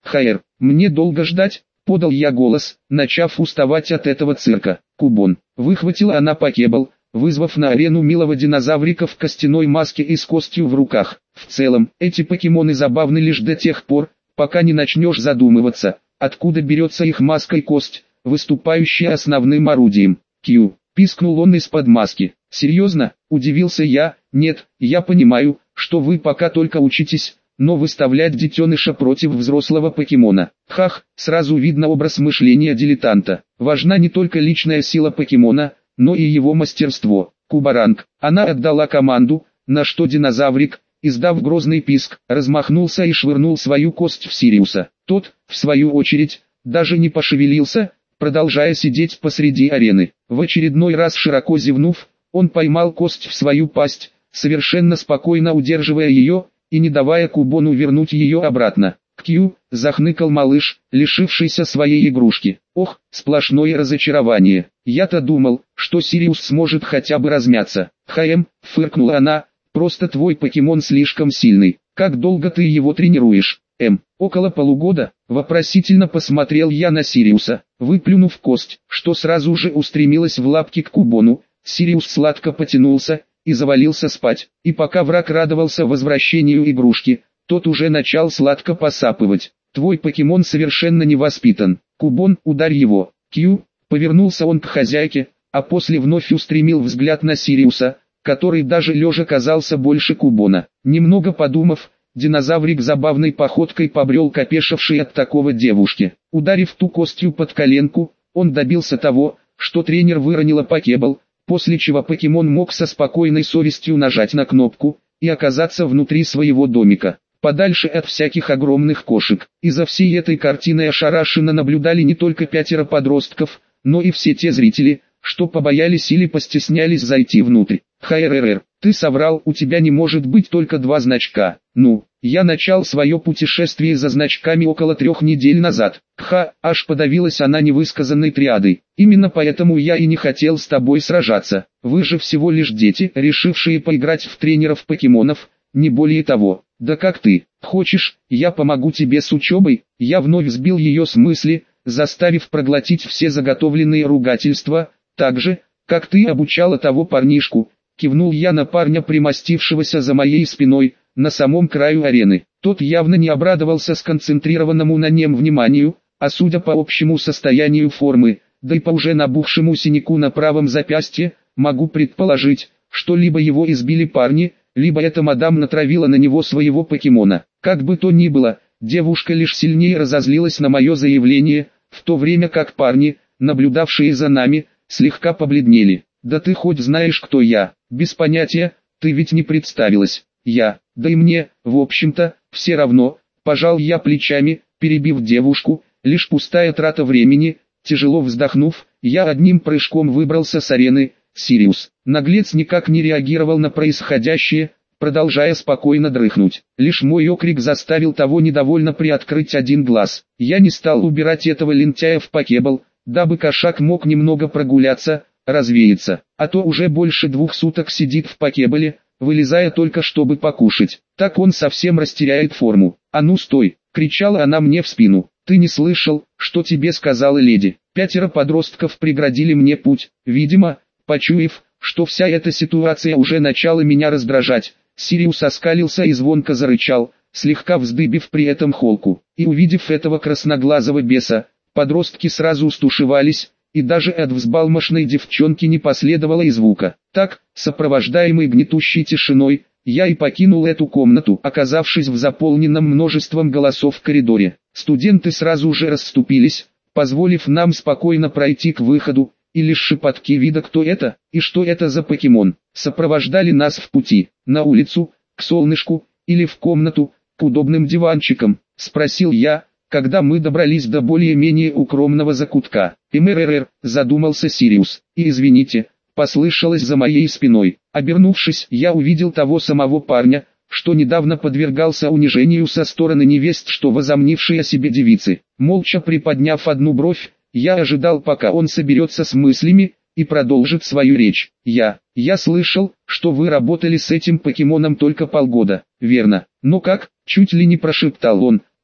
Хайр, мне долго ждать? Подал я голос, начав уставать от этого цирка. Кубон. Выхватила она покебл, вызвав на арену милого динозаврика в костяной маске и с костью в руках. В целом, эти покемоны забавны лишь до тех пор, пока не начнешь задумываться, откуда берется их маска и кость, выступающая основным орудием. Кью. Пискнул он из-под маски. «Серьезно?» – удивился я. «Нет, я понимаю, что вы пока только учитесь, но выставлять детеныша против взрослого покемона. Хах, сразу видно образ мышления дилетанта. Важна не только личная сила покемона, но и его мастерство». Кубаранг. Она отдала команду, на что динозаврик, издав грозный писк, размахнулся и швырнул свою кость в Сириуса. Тот, в свою очередь, даже не пошевелился, продолжая сидеть посреди арены. В очередной раз широко зевнув, он поймал кость в свою пасть, совершенно спокойно удерживая ее, и не давая Кубону вернуть ее обратно. «Кью», — захныкал малыш, лишившийся своей игрушки. «Ох, сплошное разочарование. Я-то думал, что Сириус сможет хотя бы размяться». «Хаэм», — фыркнула она, — «просто твой покемон слишком сильный. Как долго ты его тренируешь?» «Около полугода», — вопросительно посмотрел я на Сириуса. Выплюнув кость, что сразу же устремилась в лапки к Кубону, Сириус сладко потянулся и завалился спать. И пока враг радовался возвращению игрушки, тот уже начал сладко посапывать. «Твой покемон совершенно невоспитан. Кубон, ударь его». «Кью», — повернулся он к хозяйке, а после вновь устремил взгляд на Сириуса, который даже лежа казался больше Кубона. Немного подумав, динозаврик забавной походкой побрел к опешившей от такого девушке. Ударив ту костью под коленку, он добился того, что тренер выронила покебл, после чего покемон мог со спокойной совестью нажать на кнопку и оказаться внутри своего домика, подальше от всяких огромных кошек. И за всей этой картиной ошарашенно наблюдали не только 5 подростков, но и все те зрители, что побоялись или постеснялись зайти внутрь. «Хайррр, ты соврал, у тебя не может быть только 2 значка. Ну, я начал свое путешествие за значками около 3 недель назад». Аж подавилась она невысказанной триадой. «Именно поэтому я и не хотел с тобой сражаться. Вы же всего лишь дети, решившие поиграть в тренеров покемонов, не более того. Да как ты, хочешь, я помогу тебе с учебой?» Я вновь сбил ее с мысли, заставив проглотить все заготовленные ругательства, так же, как ты обучала того парнишку. Кивнул я на парня, примостившегося за моей спиной, на самом краю арены. Тот явно не обрадовался сконцентрированному на нем вниманию, а судя по общему состоянию формы, да и по уже набухшему синяку на правом запястье, могу предположить, что либо его избили парни, либо эта мадам натравила на него своего покемона. Как бы то ни было, девушка лишь сильнее разозлилась на мое заявление, в то время как парни, наблюдавшие за нами, слегка побледнели. «Да ты хоть знаешь, кто я?» «Без понятия, ты ведь не представилась». Да и мне, в общем-то, все равно», пожал я плечами, перебив девушку, лишь пустая трата времени. Тяжело вздохнув, я одним прыжком выбрался с арены. Сириус, наглец, никак не реагировал на происходящее, продолжая спокойно дрыхнуть. Лишь мой окрик заставил того недовольно приоткрыть один глаз. Я не стал убирать этого лентяя в покебл, дабы кошак мог немного прогуляться, развеяться, а то уже больше 2 суток сидит в покебле, вылезая только чтобы покушать. Так он совсем растеряет форму. «А ну стой!» — кричала она мне в спину. «Ты не слышал, что тебе сказала леди?» 5 подростков преградили мне путь, видимо, почуяв, что вся эта ситуация уже начала меня раздражать. Сириус оскалился и звонко зарычал, слегка вздыбив при этом холку. И увидев этого красноглазого беса, подростки сразу стушевались, и даже от взбалмошной девчонки не последовало и звука. Так, сопровождаемый гнетущей тишиной, я и покинул эту комнату, оказавшись в заполненном множеством голосов коридоре. Студенты сразу же расступились, позволив нам спокойно пройти к выходу, и лишь шепотки вида «кто это» и «что это за покемон» сопровождали нас в пути. «На улицу, к солнышку, или в комнату, к удобным диванчикам?» — спросил я, когда мы добрались до более-менее укромного закутка. Задумался Сириус. «И извините», — послышалось за моей спиной. Обернувшись, я увидел того самого парня, что недавно подвергался унижению со стороны невест, что возомнившей о себе девицы. Молча приподняв одну бровь, я ожидал, пока он соберется с мыслями и продолжит свою речь. «Я слышал, что вы работали с этим покемоном только полгода, верно? Но как?» — чуть ли не прошептал он,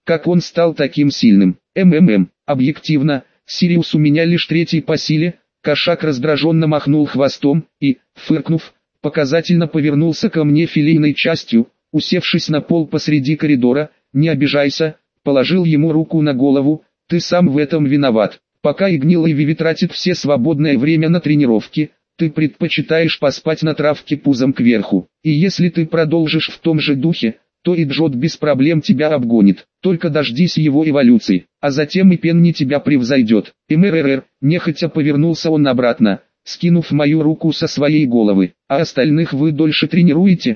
как он стал таким сильным. Объективно, Сириус у меня лишь третий по силе. Кошак раздраженно махнул хвостом и, фыркнув, показательно повернулся ко мне филейной частью, усевшись на пол посреди коридора. Не обижайся, положил ему руку на голову, ты сам в этом виноват. Пока и гнилый Виви тратит все свободное время на тренировки, ты предпочитаешь поспать на травке пузом кверху. И если ты продолжишь в том же духе, то и Джот без проблем тебя обгонит. Только дождись его эволюции, а затем и Пенни тебя превзойдет. Нехотя повернулся он обратно, скинув мою руку со своей головы. А остальных вы дольше тренируете?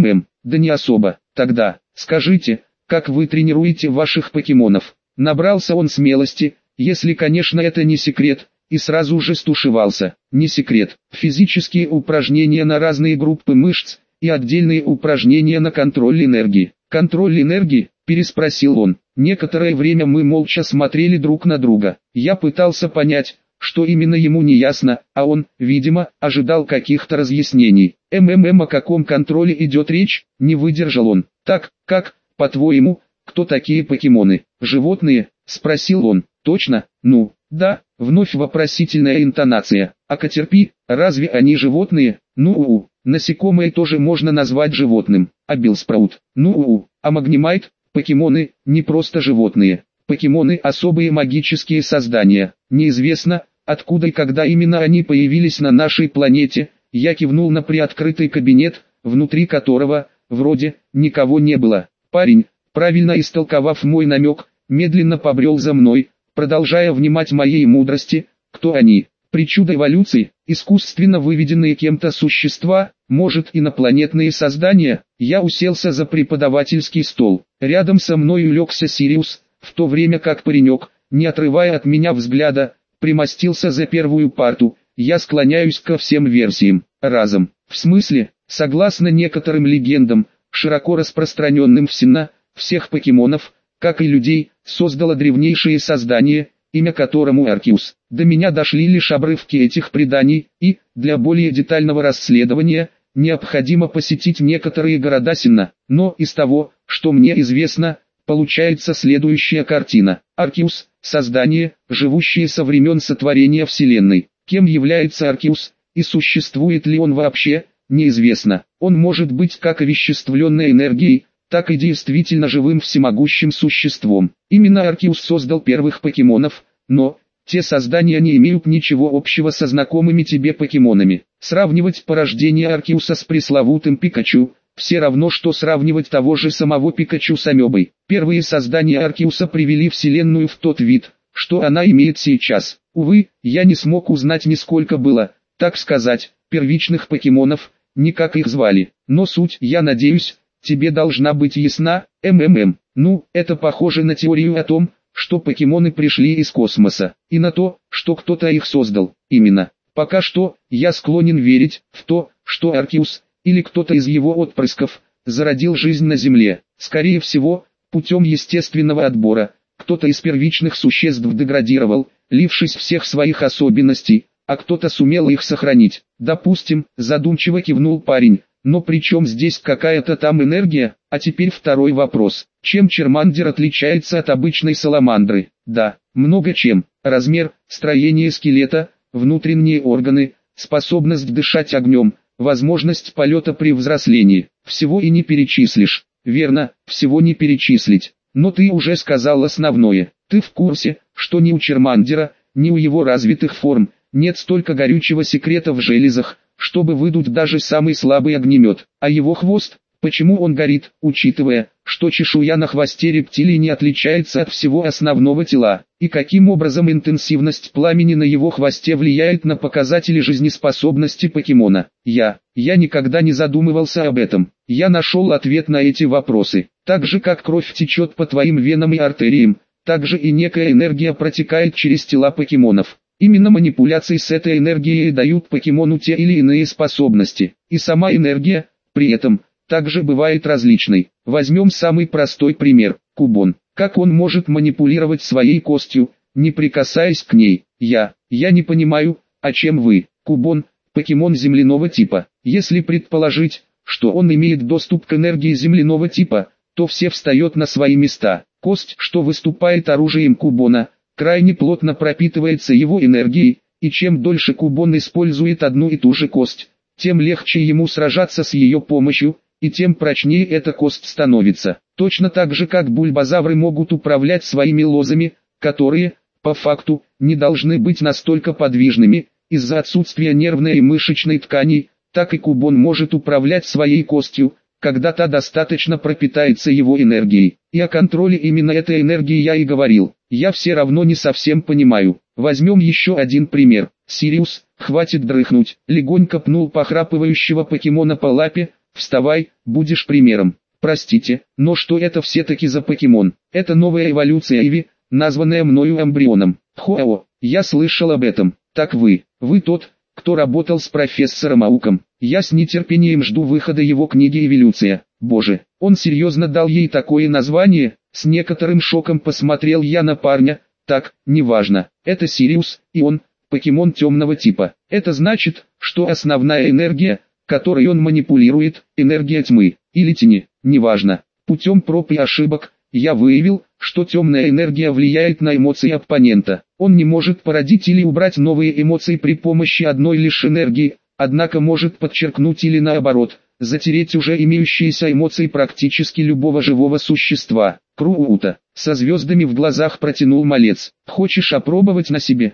Да не особо. Тогда, скажите, как вы тренируете ваших покемонов? Набрался он смелости, если, конечно, это не секрет, и сразу же стушевался. Не секрет. Физические упражнения на разные группы мышц и отдельные упражнения на контроль энергии. Контроль энергии? Переспросил он. Некоторое время мы молча смотрели друг на друга. Я пытался понять, что именно ему не ясно, а он, видимо, ожидал каких-то разъяснений. О каком контроле идет речь? Не выдержал он. Так, как, по-твоему, кто такие покемоны? Животные? Спросил он. Точно? Ну, да, вновь вопросительная интонация. А Caterpie, разве они животные? Насекомые тоже можно назвать животным. А Billsprout? А Magnemite? Покемоны, не просто животные. Покемоны – особые магические создания. Неизвестно, откуда и когда именно они появились на нашей планете. Я кивнул на приоткрытый кабинет, внутри которого, вроде, никого не было. Парень, правильно истолковав мой намек, медленно побрел за мной, продолжая внимать моей мудрости. Кто они? Причуда эволюции, искусственно выведенные кем-то существа, может, инопланетные создания? Я уселся за преподавательский стол. Рядом со мной улегся Сириус, в то время как паренек, не отрывая от меня взгляда, примостился за первую парту. Я склоняюсь ко всем версиям, разом. В смысле, согласно некоторым легендам, широко распространенным в Синна, всех покемонов, как и людей, создало древнейшее создание, имя которому Аркеус. До меня дошли лишь обрывки этих преданий, и, для более детального расследования, необходимо посетить некоторые города Синна. Но из того, что мне известно, получается следующая картина. Аркеус – создание, живущее со времен сотворения Вселенной. Кем является Аркеус, и существует ли он вообще, неизвестно. Он может быть как овеществленной энергией, так и действительно живым всемогущим существом. Именно Аркеус создал первых покемонов, но те создания не имеют ничего общего со знакомыми тебе покемонами. Сравнивать порождение Аркеуса с пресловутым Пикачу – все равно, что сравнивать того же самого Пикачу с амебой. Первые создания Аркеуса привели Вселенную в тот вид, что она имеет сейчас. Увы, я не смог узнать нисколько было, так сказать, первичных покемонов, ни как их звали. Но суть, я надеюсь, тебе должна быть ясна. Это похоже на теорию о том, что покемоны пришли из космоса, и на то, что кто-то их создал. Именно. Пока что, я склонен верить в то, что Аркеус, или кто-то из его отпрысков, зародил жизнь на Земле. Скорее всего, путем естественного отбора, кто-то из первичных существ деградировал, лишившись всех своих особенностей, а кто-то сумел их сохранить. Допустим, задумчиво кивнул парень, но при чем здесь какая-то там энергия? А теперь второй вопрос. Чем Чермандер отличается от обычной саламандры? Да, много чем. Размер, строение скелета, внутренние органы, способность дышать огнем, возможность полета при взрослении. Всего и не перечислишь. Верно, всего не перечислить. Но ты уже сказал основное. Ты в курсе, что ни у Чермандера, ни у его развитых форм, нет столько горючего секрета в железах, чтобы выдуть даже самый слабый огнемет. А его хвост, почему он горит, учитывая, что чешуя на хвосте рептилии не отличается от всего основного тела, и каким образом интенсивность пламени на его хвосте влияет на показатели жизнеспособности покемона. Я никогда не задумывался об этом. Я нашел ответ на эти вопросы. Так же как кровь течет по твоим венам и артериям, так же и некая энергия протекает через тела покемонов. Именно манипуляции с этой энергией дают покемону те или иные способности. И сама энергия, при этом, также бывает различной. Возьмем самый простой пример – Кубон. Как он может манипулировать своей костью, не прикасаясь к ней? Я не понимаю, о чем вы. Кубон – покемон земляного типа. Если предположить, что он имеет доступ к энергии земляного типа, то все встает на свои места. Кость, что выступает оружием Кубона, крайне плотно пропитывается его энергией, и чем дольше Кубон использует одну и ту же кость, тем легче ему сражаться с ее помощью, и тем прочнее эта кость становится. Точно так же, как бульбазавры могут управлять своими лозами, которые, по факту, не должны быть настолько подвижными, из-за отсутствия нервной и мышечной тканей, так и Кубон может управлять своей костью, когда та достаточно пропитается его энергией. И о контроле именно этой энергии я и говорил. Я все равно не совсем понимаю. Возьмем еще один пример. Сириус, хватит дрыхнуть, легонько пнул похрапывающего покемона по лапе. Вставай, будешь примером. Простите, но что это все-таки за покемон? Это новая эволюция Иви, названная мною эмбрионом. Хоао, я слышал об этом. Так вы тот, кто работал с профессором Ауком. Я с нетерпением жду выхода его книги «Эволюция». Боже, он серьезно дал ей такое название? С некоторым шоком посмотрел я на парня. Так, неважно, это Сириус, и он, покемон темного типа. Это значит, что основная энергия, которой он манипулирует, энергия тьмы, или тени, неважно. Путем проб и ошибок, я выявил, что темная энергия влияет на эмоции оппонента. Он не может породить или убрать новые эмоции при помощи одной лишь энергии, однако может подчеркнуть или наоборот, затереть уже имеющиеся эмоции практически любого живого существа. Круто, со звездами в глазах протянул малец. Хочешь опробовать на себе?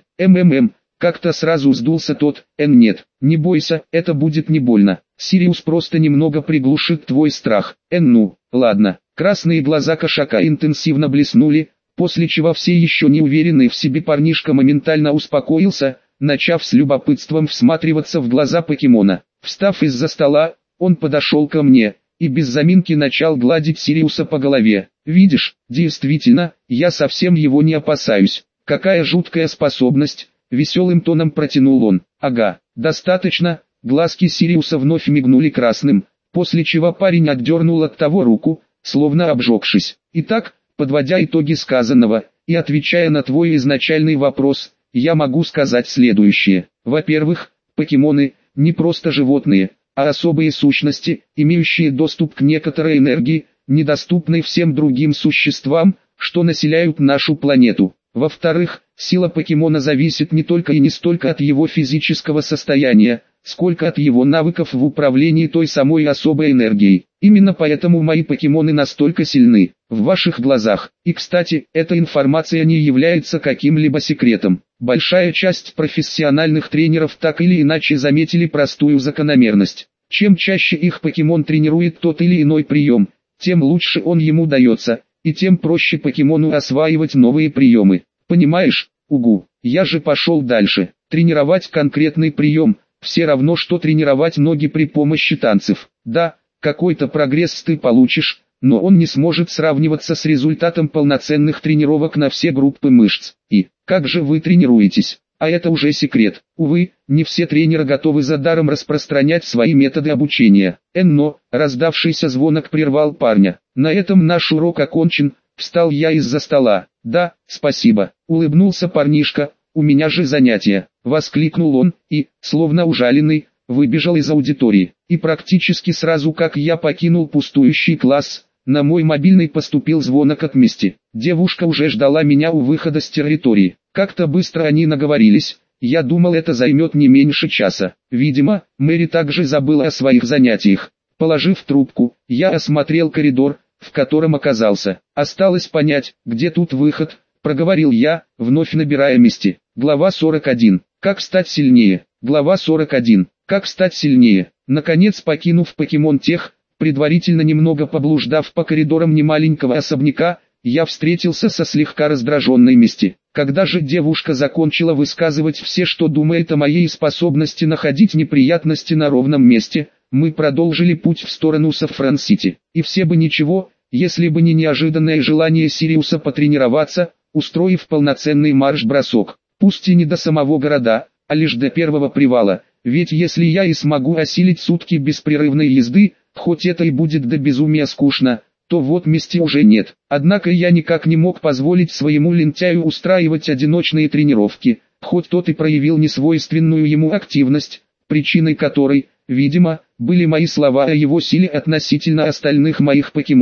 Как-то сразу сдулся тот. Нет, не бойся, это будет не больно. Сириус просто немного приглушит твой страх. Ну, ладно. Красные глаза кошака интенсивно блеснули, после чего все еще не уверенный в себе парнишка моментально успокоился, начав с любопытством всматриваться в глаза покемона. Встав из-за стола, он подошел ко мне и без заминки начал гладить Сириуса по голове. Видишь, действительно, я совсем его не опасаюсь. Какая жуткая способность, веселым тоном протянул он. Ага, достаточно. Глазки Сириуса вновь мигнули красным, после чего парень отдернул от того руку, словно обжегшись. Итак, подводя итоги сказанного, и отвечая на твой изначальный вопрос, я могу сказать следующее. Во-первых, покемоны – не просто животные, а особые сущности, имеющие доступ к некоторой энергии, недоступной всем другим существам, что населяют нашу планету. Во-вторых, сила покемона зависит не только и не столько от его физического состояния, сколько от его навыков в управлении той самой особой энергией. Именно поэтому мои покемоны настолько сильны в ваших глазах. И кстати, эта информация не является каким-либо секретом. Большая часть профессиональных тренеров так или иначе заметили простую закономерность. Чем чаще их покемон тренирует тот или иной прием, тем лучше он ему дается, и тем проще покемону осваивать новые приемы. Понимаешь? Угу. Я же пошел дальше. Тренировать конкретный прием – все равно, что тренировать ноги при помощи танцев. Да, какой-то прогресс ты получишь, но он не сможет сравниваться с результатом полноценных тренировок на все группы мышц. И, как же вы тренируетесь? А это уже секрет. Увы, не все тренеры готовы за даром распространять свои методы обучения. Но, раздавшийся звонок прервал парня. На этом наш урок окончен, встал я из-за стола. Да, спасибо, улыбнулся парнишка, у меня же занятия. Воскликнул он, и, словно ужаленный, выбежал из аудитории. И практически сразу как я покинул пустующий класс, на мой мобильный поступил звонок от Мисти. Девушка уже ждала меня у выхода с территории. Как-то быстро они наговорились, я думал это займет не меньше часа. Видимо, Мэри также забыла о своих занятиях. Положив трубку, я осмотрел коридор, в котором оказался. Осталось понять, где тут выход, проговорил я, вновь набирая Мисти. Глава 41. Как стать сильнее? Глава 41. Как стать сильнее? Наконец покинув покемон тех, предварительно немного поблуждав по коридорам немаленького особняка, я встретился со слегка раздраженной Мисти. Когда же девушка закончила высказывать все, что думает о моей способности находить неприятности на ровном месте, мы продолжили путь в сторону Сафран-Сити. И все бы ничего, если бы не неожиданное желание Сириуса потренироваться, устроив полноценный марш-бросок. Пусть и не до самого города, а лишь до первого привала, ведь если я и смогу осилить сутки беспрерывной езды, хоть это и будет до безумия скучно, то вот Мисти уже нет. Однако я никак не мог позволить своему лентяю устраивать одиночные тренировки, хоть тот и проявил несвойственную ему активность, причиной которой, видимо, были мои слова о его силе относительно остальных моих покемонов.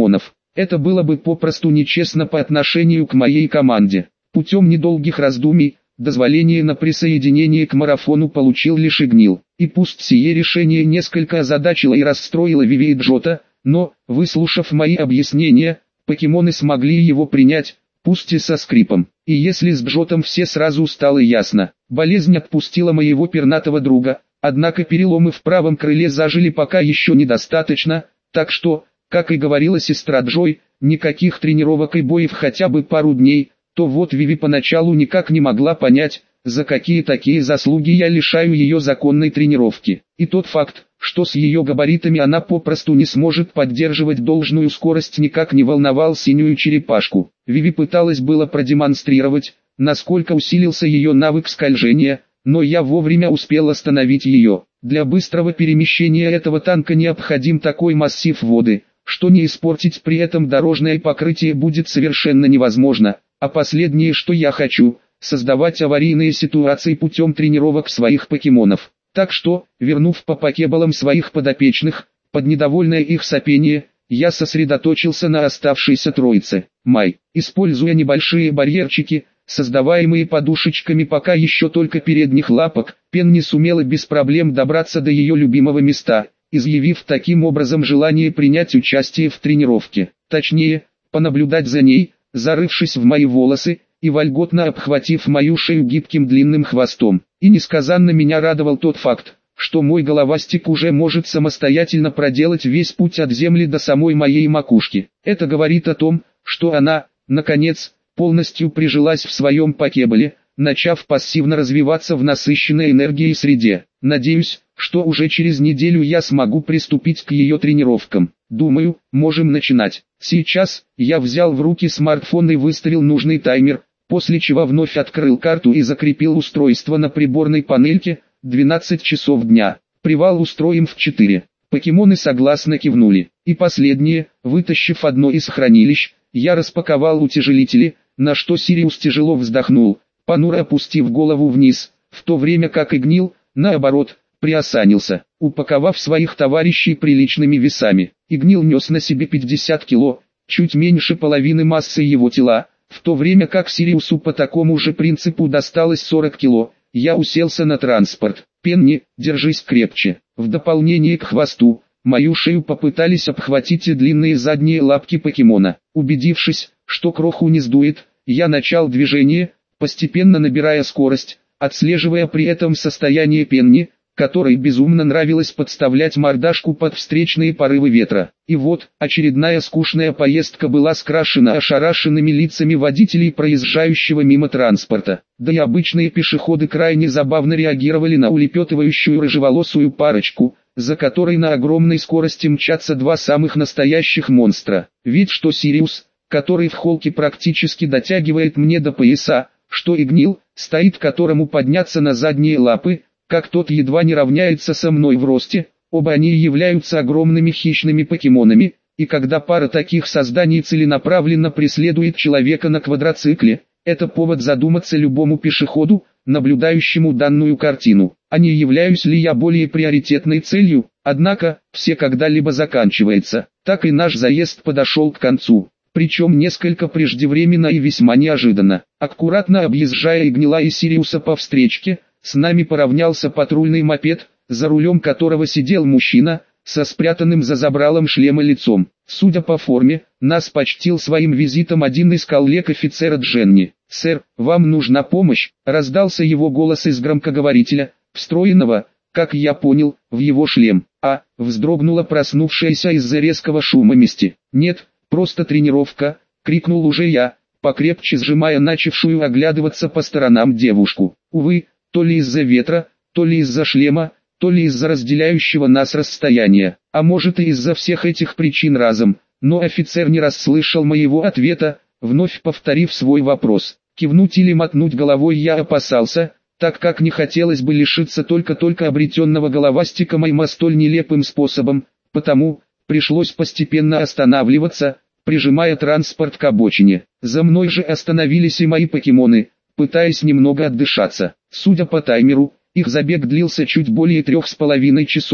Это было бы попросту нечестно по отношению к моей команде. Путем недолгих раздумий, дозволение на присоединение к марафону получил лишь Игнил. И пусть сие решение несколько озадачило и расстроило Виви и Джота, но, выслушав мои объяснения, покемоны смогли его принять, пусть и со скрипом. И если с Джотом все сразу стало ясно, болезнь отпустила моего пернатого друга, однако переломы в правом крыле зажили пока еще недостаточно, так что, как и говорила сестра Джой, никаких тренировок и боев хотя бы пару дней, то вот Виви поначалу никак не могла понять, за какие такие заслуги я лишаю ее законной тренировки. И тот факт, что с ее габаритами она попросту не сможет поддерживать должную скорость, никак не волновал синюю черепашку. Виви пыталась было продемонстрировать, насколько усилился ее навык скольжения, но я вовремя успел остановить ее. Для быстрого перемещения этого танка необходим такой массив воды, что не испортить при этом дорожное покрытие будет совершенно невозможно, а последнее, что я хочу, создавать аварийные ситуации путем тренировок своих покемонов. Так что, вернув по покебалам своих подопечных, под недовольное их сопение, я сосредоточился на оставшейся троице. Май, используя небольшие барьерчики, создаваемые подушечками пока еще только передних лапок, Пенни сумела без проблем добраться до ее любимого места, изъявив таким образом желание принять участие в тренировке. Точнее, понаблюдать за ней, зарывшись в мои волосы, и вольготно обхватив мою шею гибким длинным хвостом. И несказанно меня радовал тот факт, что мой головастик уже может самостоятельно проделать весь путь от земли до самой моей макушки. Это говорит о том, что она, наконец, полностью прижилась в своем покеболе, начав пассивно развиваться в насыщенной энергией среде. Надеюсь, что уже через неделю я смогу приступить к ее тренировкам. Думаю, можем начинать. Сейчас я взял в руки смартфон и выставил нужный таймер, после чего вновь открыл карту и закрепил устройство на приборной панельке. 12 часов дня. Привал устроим в 4. Покемоны согласно кивнули. И последнее, вытащив одно из хранилищ, я распаковал утяжелители, на что Сириус тяжело вздохнул, понуро опустив голову вниз, в то время как Игнил, наоборот, приосанился, упаковав своих товарищей приличными весами. Игнил нес на себе 50 кило, чуть меньше половины массы его тела, в то время как Сириусу по такому же принципу досталось 40 кило. Я уселся на транспорт. Пенни, держись крепче. В дополнение к хвосту, мою шею попытались обхватить и длинные задние лапки покемона. Убедившись, что кроху не сдует, я начал движение, постепенно набирая скорость, отслеживая при этом состояние Пенни, которой безумно нравилось подставлять мордашку под встречные порывы ветра. И вот, очередная скучная поездка была скрашена ошарашенными лицами водителей проезжающего мимо транспорта. Да и обычные пешеходы крайне забавно реагировали на улепетывающую рыжеволосую парочку, за которой на огромной скорости мчатся два самых настоящих монстра. Ведь что Сириус, который в холке практически дотягивает мне до пояса, что Игнил, стоит которому подняться на задние лапы, как тот едва не равняется со мной в росте, оба они являются огромными хищными покемонами, и когда пара таких созданий целенаправленно преследует человека на квадроцикле, это повод задуматься любому пешеходу, наблюдающему данную картину, а не являюсь ли я более приоритетной целью. Однако, все когда-либо заканчивается, так и наш заезд подошел к концу. Причем несколько преждевременно и весьма неожиданно. Аккуратно объезжая Игнила и Сириуса по встречке, с нами поравнялся патрульный мопед, за рулем которого сидел мужчина, со спрятанным за забралом шлема лицом. Судя по форме, нас почтил своим визитом один из коллег офицера Дженни. «Сэр, вам нужна помощь», — раздался его голос из громкоговорителя, встроенного, как я понял, в его шлем. Вздрогнула проснувшаяся из-за резкого шума Мисти. «Нет, просто тренировка», — крикнул уже я, покрепче сжимая начавшую оглядываться по сторонам девушку. Увы, то ли из-за ветра, то ли из-за шлема, то ли из-за разделяющего нас расстояния, а может и из-за всех этих причин разом, но офицер не расслышал моего ответа, вновь повторив свой вопрос. Кивнуть или мотнуть головой я опасался, так как не хотелось бы лишиться только-только обретенного головастика моим столь нелепым способом, потому пришлось постепенно останавливаться, прижимая транспорт к обочине. За мной же остановились и мои покемоны, пытаясь немного отдышаться. Судя по таймеру, их забег длился чуть более 3,5 часов,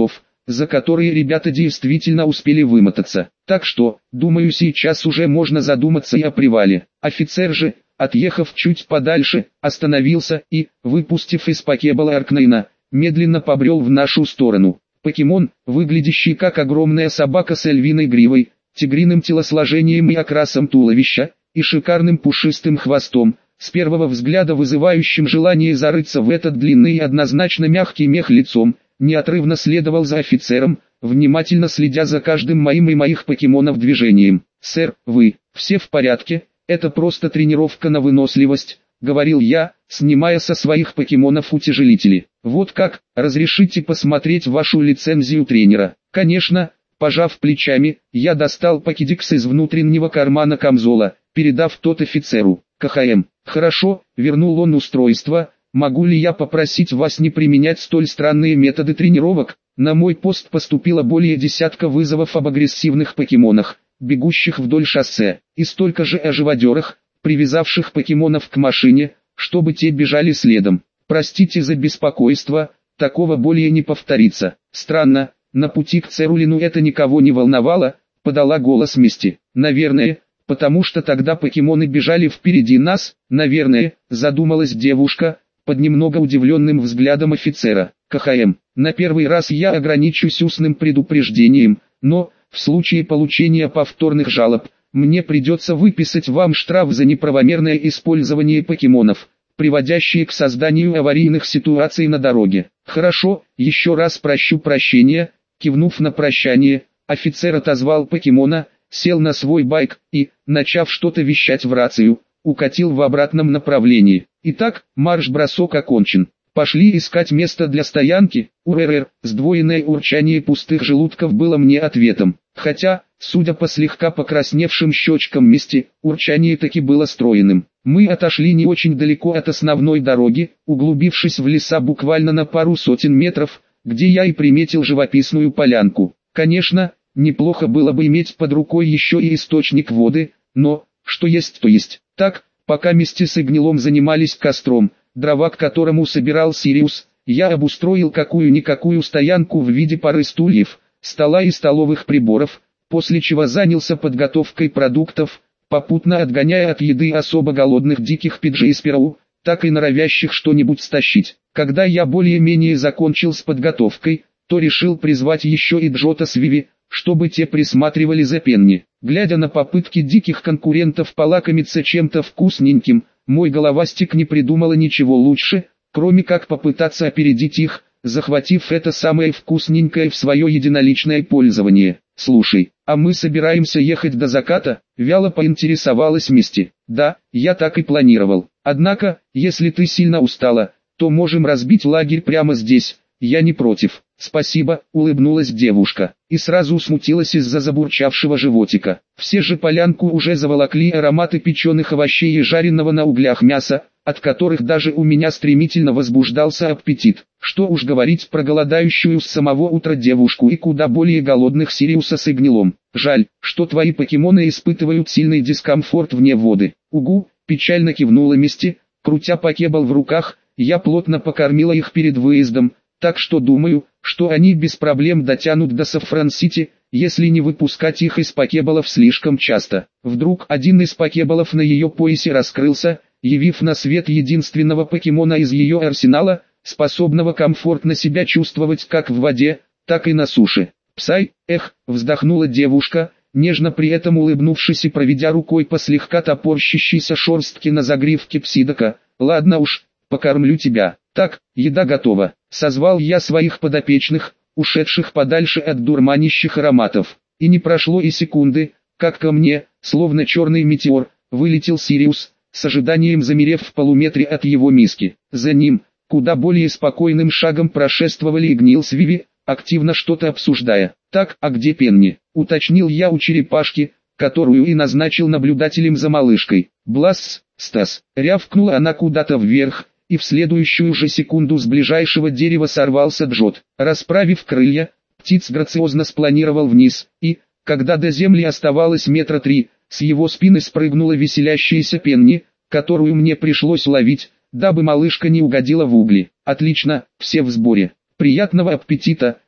за которые ребята действительно успели вымотаться. Так что, думаю, сейчас уже можно задуматься и о привале. Офицер же, отъехав чуть подальше, остановился и, выпустив из покебала Аркнейна, медленно побрел в нашу сторону. Покемон, выглядящий как огромная собака с львиной гривой, тигриным телосложением и окрасом туловища, и шикарным пушистым хвостом, с первого взгляда вызывающим желание зарыться в этот длинный и однозначно мягкий мех лицом, неотрывно следовал за офицером, внимательно следя за каждым моим и моих покемонов движением. «Сэр, вы, все в порядке? Это просто тренировка на выносливость», — говорил я, снимая со своих покемонов утяжелители. «Вот как, разрешите посмотреть вашу лицензию тренера?» «Конечно». Пожав плечами, я достал покедикс из внутреннего кармана камзола, передав тот офицеру. «КХМ, хорошо», — вернул он устройство. «Могу ли я попросить вас не применять столь странные методы тренировок?» На мой пост поступило более десятка вызовов об агрессивных покемонах, бегущих вдоль шоссе, и столько же о живодерах, привязавших покемонов к машине, чтобы те бежали следом. «Простите за беспокойство, такого более не повторится». «Странно, на пути к Церулину это никого не волновало», — подала голос Мисти. «Наверное, потому что тогда покемоны бежали впереди нас», «наверное», — задумалась девушка, под немного удивленным взглядом офицера. «КХМ, на первый раз я ограничусь устным предупреждением, но, в случае получения повторных жалоб, мне придется выписать вам штраф за неправомерное использование покемонов, приводящие к созданию аварийных ситуаций на дороге». «Хорошо, еще раз прощу прощения», — кивнув на прощание, офицер отозвал покемона, сел на свой байк и, начав что-то вещать в рацию, укатил в обратном направлении. «Итак, марш-бросок окончен. Пошли искать место для стоянки». «Уррр», сдвоенное урчание пустых желудков было мне ответом. Хотя, судя по слегка покрасневшим щечкам Мисти, урчание таки было стройным. Мы отошли не очень далеко от основной дороги, углубившись в леса буквально на пару сотен метров, где я и приметил живописную полянку. Конечно, неплохо было бы иметь под рукой еще и источник воды, но, что есть то есть. Так, пока Мисти с Гнилом занимались костром, дрова к которому собирал Сириус, я обустроил какую-никакую стоянку в виде пары стульев, стола и столовых приборов, после чего занялся подготовкой продуктов, попутно отгоняя от еды особо голодных диких пиджей-спироу, так и норовящих что-нибудь стащить. Когда я более-менее закончил с подготовкой, то решил призвать еще и Джота с Виви, чтобы те присматривали за Пенни. Глядя на попытки диких конкурентов полакомиться чем-то вкусненьким, мой головастик не придумала ничего лучше, кроме как попытаться опередить их, захватив это самое вкусненькое в свое единоличное пользование. «Слушай, а мы собираемся ехать до заката?» — вяло поинтересовалась Мисти. «Да, я так и планировал. Однако, если ты сильно устала, то можем разбить лагерь прямо здесь, я не против». «Спасибо», — улыбнулась девушка, и сразу смутилась из-за забурчавшего животика. Все же полянку уже заволокли ароматы печеных овощей и жареного на углях мяса, от которых даже у меня стремительно возбуждался аппетит. Что уж говорить про голодающую с самого утра девушку и куда более голодных Сириуса с Гнилом. «Жаль, что твои покемоны испытывают сильный дискомфорт вне воды». «Угу», — печально кивнула Мисти, крутя покебал в руках. «Я плотно покормила их перед выездом, так что думаю, что они без проблем дотянут до Сафран-Сити, если не выпускать их из покебалов слишком часто». Вдруг один из покебалов на ее поясе раскрылся, явив на свет единственного покемона из ее арсенала, способного комфортно себя чувствовать как в воде, так и на суше. «Псай», вздохнула девушка, нежно при этом улыбнувшись и проведя рукой по слегка топорщащейся шерстке на загривке псидока. «Ладно уж, покормлю тебя. Так, еда готова». Созвал я своих подопечных, ушедших подальше от дурманящих ароматов. И не прошло и секунды, как ко мне, словно черный метеор, вылетел Сириус, с ожиданием замерев в полуметре от его миски. За ним, куда более спокойным шагом прошествовали Гнил с Виви, активно что-то обсуждая. «Так, а где Пенни?» — уточнил я у черепашки, которую и назначил наблюдателем за малышкой. «Бласс, Стас!» — рявкнула она куда-то вверх, и в следующую же секунду с ближайшего дерева сорвался Джот. Расправив крылья, птиц грациозно спланировал вниз, и, когда до земли оставалось метра 3, с его спины спрыгнула веселящаяся Пенни, которую мне пришлось ловить, дабы малышка не угодила в угли. «Отлично, все в сборе. Приятного аппетита!»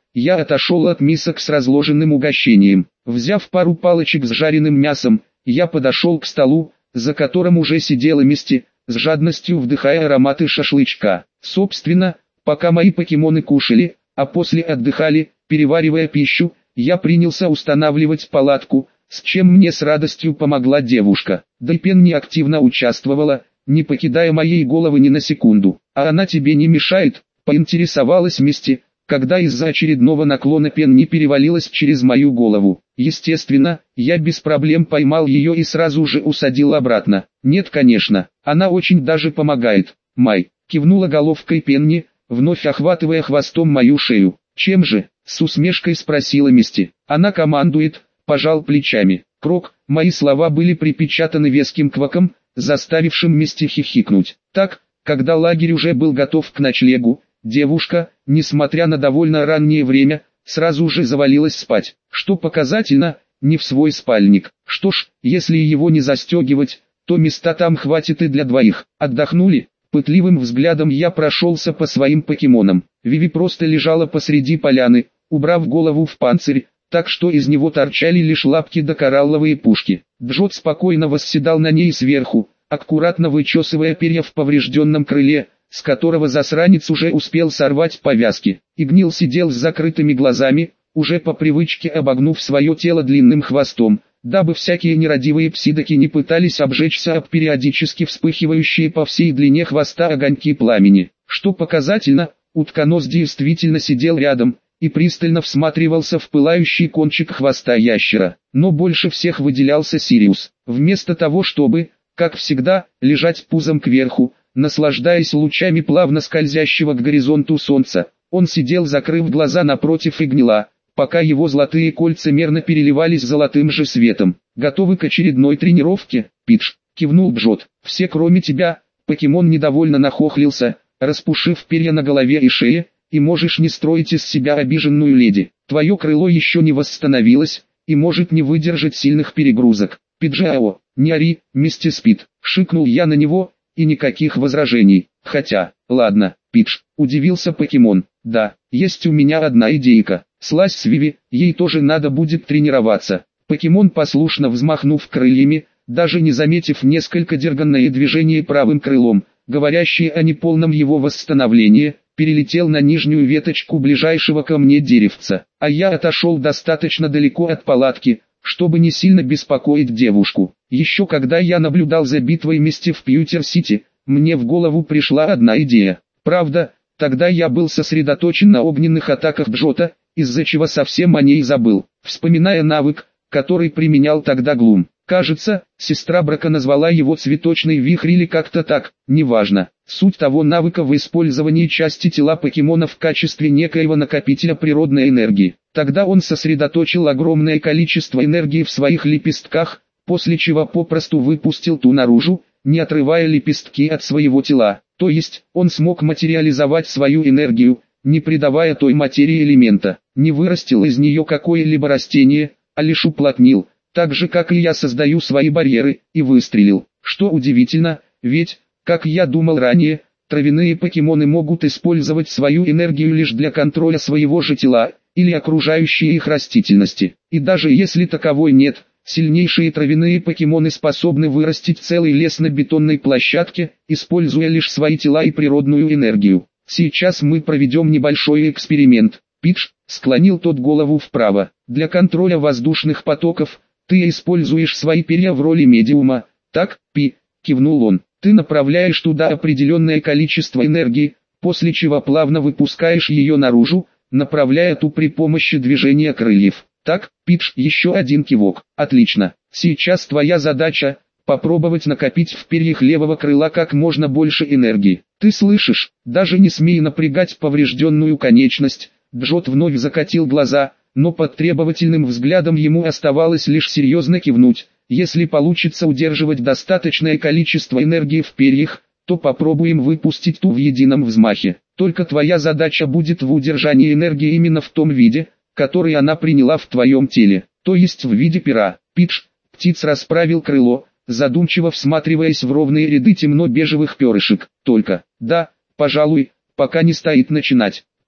Я отошел от мисок с разложенным угощением. Взяв пару палочек с жареным мясом, я подошел к столу, за которым уже сидела Мисти, с жадностью вдыхая ароматы шашлычка. Собственно, пока мои покемоны кушали, а после отдыхали, переваривая пищу, я принялся устанавливать палатку, с чем мне с радостью помогла девушка. Дайпен не активно участвовала, не покидая моей головы ни на секунду. «А она тебе не мешает?» – поинтересовалась Мисти, когда из-за очередного наклона Пенни перевалилась через мою голову. Естественно, я без проблем поймал ее и сразу же усадил обратно. «Нет, конечно, она очень даже помогает, Май», – кивнула головкой Пенни, вновь охватывая хвостом мою шею. «Чем же?» – с усмешкой спросила Мисти. «Она командует», – пожал плечами. Крок, мои слова были припечатаны веским кваком, заставившим Мисти хихикнуть. Так, когда лагерь уже был готов к ночлегу, девушка, несмотря на довольно раннее время, сразу же завалилась спать, что показательно, не в свой спальник. Что ж, если его не застегивать, то места там хватит и для двоих. Отдохнули? Пытливым взглядом я прошелся по своим покемонам. Виви просто лежала посреди поляны, убрав голову в панцирь, так что из него торчали лишь лапки да коралловые пушки. Джот спокойно восседал на ней сверху, аккуратно вычесывая перья в поврежденном крыле, с которого засранец уже успел сорвать повязки. Игнил сидел с закрытыми глазами, уже по привычке обогнув свое тело длинным хвостом, дабы всякие нерадивые псидаки не пытались обжечься об периодически вспыхивающие по всей длине хвоста огоньки пламени. Что показательно, утконос действительно сидел рядом и пристально всматривался в пылающий кончик хвоста ящера. Но больше всех выделялся Сириус. Вместо того, чтобы, как всегда, лежать пузом кверху, наслаждаясь лучами плавно скользящего к горизонту солнца, он сидел, закрыв глаза напротив Игнила, пока его золотые кольца мерно переливались золотым же светом. «Готовы к очередной тренировке, Пидж?» — кивнул Джот. «Все кроме тебя». Покемон недовольно нахохлился, распушив перья на голове и шее, «и можешь не строить из себя обиженную леди. Твое крыло еще не восстановилось, и может не выдержать сильных перегрузок. Пиджао, не ори, Мисти спит», — шикнул я на него, и никаких возражений. «Хотя, ладно, Пидж», — удивился покемон. «Да, есть у меня одна идейка. Слазь с Виви, ей тоже надо будет тренироваться». Покемон, послушно взмахнув крыльями, даже не заметив несколько дерганное движение правым крылом, говорящее о неполном его восстановлении, перелетел на нижнюю веточку ближайшего ко мне деревца. А я отошел достаточно далеко от палатки, чтобы не сильно беспокоить девушку. Еще когда я наблюдал за битвой Мисти в Пьютер-Сити, мне в голову пришла одна идея. Правда, тогда я был сосредоточен на огненных атаках Джота, из-за чего совсем о ней забыл, вспоминая навык, который применял тогда Глум. Кажется, сестра Брака назвала его цветочный вихрь или как-то так, неважно. Суть того навыка в использовании части тела покемона в качестве некоего накопителя природной энергии. Тогда он сосредоточил огромное количество энергии в своих лепестках, после чего попросту выпустил ту наружу, не отрывая лепестки от своего тела. То есть, он смог материализовать свою энергию, не придавая той материи элемента, не вырастил из нее какое-либо растение, а лишь уплотнил, так же как и я создаю свои барьеры, и выстрелил. Что удивительно, ведь, как я думал ранее, травяные покемоны могут использовать свою энергию лишь для контроля своего же тела, или окружающей их растительности. И даже если таковой нет, сильнейшие травяные покемоны способны вырастить целый лес на бетонной площадке, используя лишь свои тела и природную энергию. Сейчас мы проведем небольшой эксперимент. Пидж, склонил тот голову вправо. Для контроля воздушных потоков, ты используешь свои перья в роли медиума. Так, Пи, кивнул он. Ты направляешь туда определенное количество энергии, после чего плавно выпускаешь ее наружу, направляя ту при помощи движения крыльев. Так, Пидж, еще один кивок. Отлично. Сейчас твоя задача — попробовать накопить в перьях левого крыла как можно больше энергии. Ты слышишь? Даже не смей напрягать поврежденную конечность. Джот вновь закатил глаза, но под требовательным взглядом ему оставалось лишь серьезно кивнуть. Если получится удерживать достаточное количество энергии в перьях, то попробуем выпустить ту в едином взмахе. Только твоя задача будет в удержании энергии именно в том виде, который она приняла в твоем теле, то есть в виде пера. Пидж, птиц расправил крыло, задумчиво всматриваясь в ровные ряды темно-бежевых перышек. Только, да, пожалуй, пока не стоит начинать.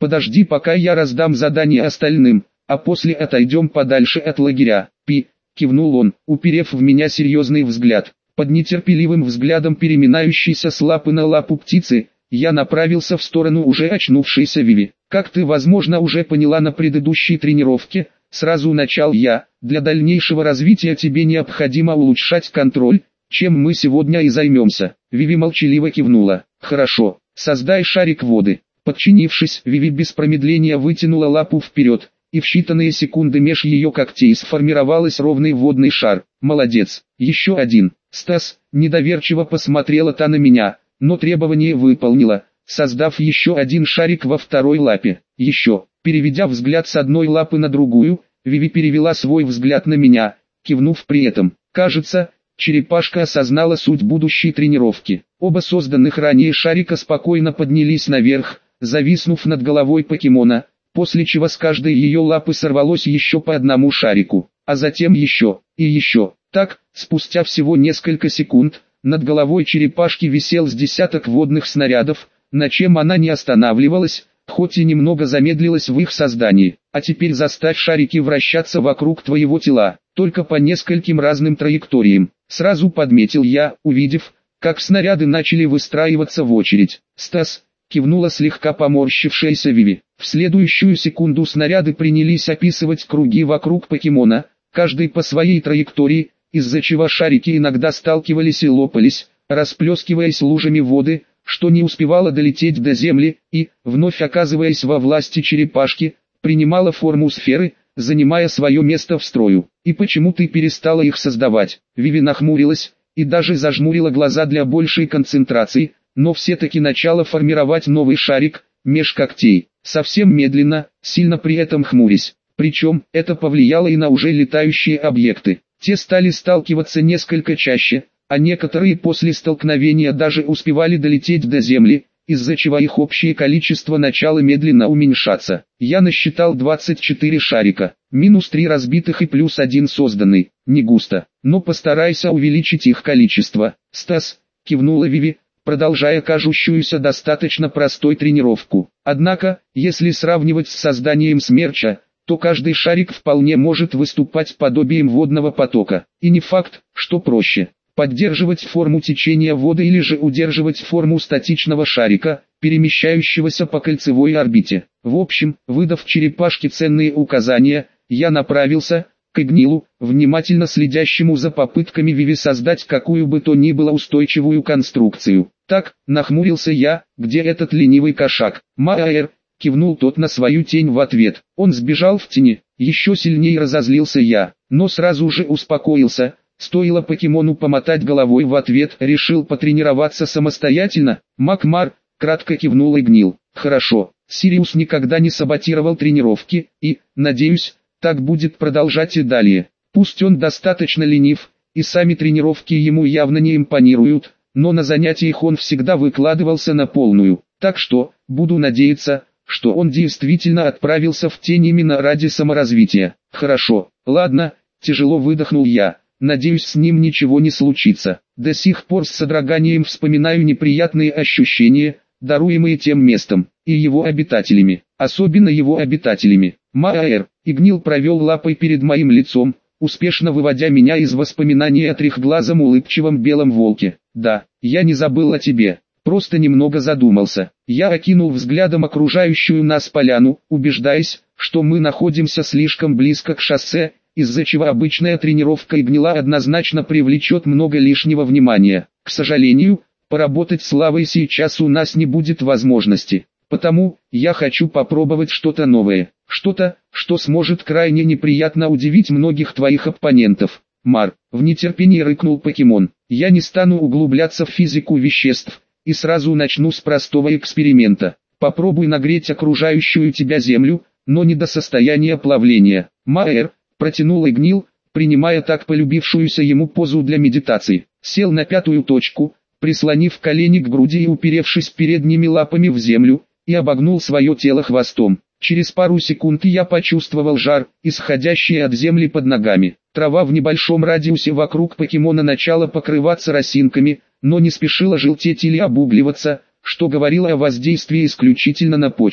Подожди, пока я раздам задание остальным, а после отойдем подальше от лагеря. Кивнул он, уперев в меня серьезный взгляд. Под нетерпеливым взглядом переминающейся с лапы на лапу птицы, я направился в сторону уже очнувшейся Виви. Как ты, возможно, уже поняла на предыдущей тренировке, сразу начал я, для дальнейшего развития тебе необходимо улучшать контроль, чем мы сегодня и займемся. Виви молчаливо кивнула. Хорошо, создай шарик воды. Подчинившись, Виви без промедления вытянула лапу вперед, и в считанные секунды меж ее когтей сформировалась ровный водный шар. Молодец, еще один. Стас, недоверчиво посмотрела та на меня, но требование выполнила, создав еще один шарик во второй лапе. Еще, переведя взгляд с одной лапы на другую, Виви перевела свой взгляд на меня, кивнув при этом. Кажется, черепашка осознала суть будущей тренировки. Оба созданных ранее шарика спокойно поднялись наверх, зависнув над головой покемона, после чего с каждой ее лапы сорвалось еще по одному шарику, а затем еще, и еще. Так, спустя всего несколько секунд, над головой черепашки висел с десяток водных снарядов, на чем она не останавливалась, хоть и немного замедлилась в их создании. А теперь заставь шарики вращаться вокруг твоего тела, только по нескольким разным траекториям. Сразу подметил я, увидев, как снаряды начали выстраиваться в очередь. Стас, кивнула слегка поморщившаяся Виви. В следующую секунду снаряды принялись описывать круги вокруг покемона, каждый по своей траектории, из-за чего шарики иногда сталкивались и лопались, расплескиваясь лужами воды, что не успевало долететь до земли, и, вновь оказываясь во власти черепашки, принимала форму сферы, занимая свое место в строю. И почему ты перестала их создавать? Виви нахмурилась, и даже зажмурила глаза для большей концентрации, но все-таки начала формировать новый шарик, меж когтей, совсем медленно, сильно при этом хмурясь. Причем, это повлияло и на уже летающие объекты. Те стали сталкиваться несколько чаще, а некоторые после столкновения даже успевали долететь до земли, из-за чего их общее количество начало медленно уменьшаться. Я насчитал 24 шарика, минус 3 разбитых и плюс 1 созданный, не густо, но постарайся увеличить их количество. Стас, кивнула Виви, продолжая кажущуюся достаточно простой тренировку. Однако, если сравнивать с созданием смерча, то каждый шарик вполне может выступать подобием водного потока. И не факт, что проще поддерживать форму течения воды или же удерживать форму статичного шарика, перемещающегося по кольцевой орбите. В общем, выдав черепашке ценные указания, я направился к Игнилу, внимательно следящему за попытками Виви создать какую бы то ни было устойчивую конструкцию. Так, нахмурился я, где этот ленивый кошак? Маэр, кивнул тот на свою тень в ответ. Он сбежал в тени. Еще сильнее разозлился я, но сразу же успокоился. Стоило покемону помотать головой в ответ, решил потренироваться самостоятельно. Макмар, кратко кивнул Игнил. Хорошо, Сириус никогда не саботировал тренировки, и, надеюсь, так будет продолжать и далее. Пусть он достаточно ленив, и сами тренировки ему явно не импонируют, но на занятиях он всегда выкладывался на полную. Так что, буду надеяться, что он действительно отправился в тень именно ради саморазвития. Хорошо, ладно, тяжело выдохнул я. Надеюсь, с ним ничего не случится. До сих пор с содроганием вспоминаю неприятные ощущения, даруемые тем местом, и его обитателями, особенно его обитателями. Маэр, Игнил провел лапой перед моим лицом, успешно выводя меня из воспоминаний о трехглазом улыбчивом белом волке. Да, я не забыл о тебе, просто немного задумался. Я окинул взглядом окружающую нас поляну, убеждаясь, что мы находимся слишком близко к шоссе, из-за чего обычная тренировка Игнила однозначно привлечет много лишнего внимания. К сожалению, поработать с лавой сейчас у нас не будет возможности, потому я хочу попробовать что-то новое, что-то, что сможет крайне неприятно удивить многих твоих оппонентов. Мар, в нетерпении рыкнул покемон, я не стану углубляться в физику веществ, и сразу начну с простого эксперимента. Попробуй нагреть окружающую тебя землю, но не до состояния плавления. Маэр, протянул Игнил, принимая так полюбившуюся ему позу для медитации. Сел на пятую точку, прислонив колени к груди и уперевшись передними лапами в землю, и обогнул свое тело хвостом. Через пару секунд я почувствовал жар, исходящий от земли под ногами. Трава в небольшом радиусе вокруг покемона начала покрываться росинками, но не спешила желтеть или обугливаться, что говорило о воздействии исключительно на почву.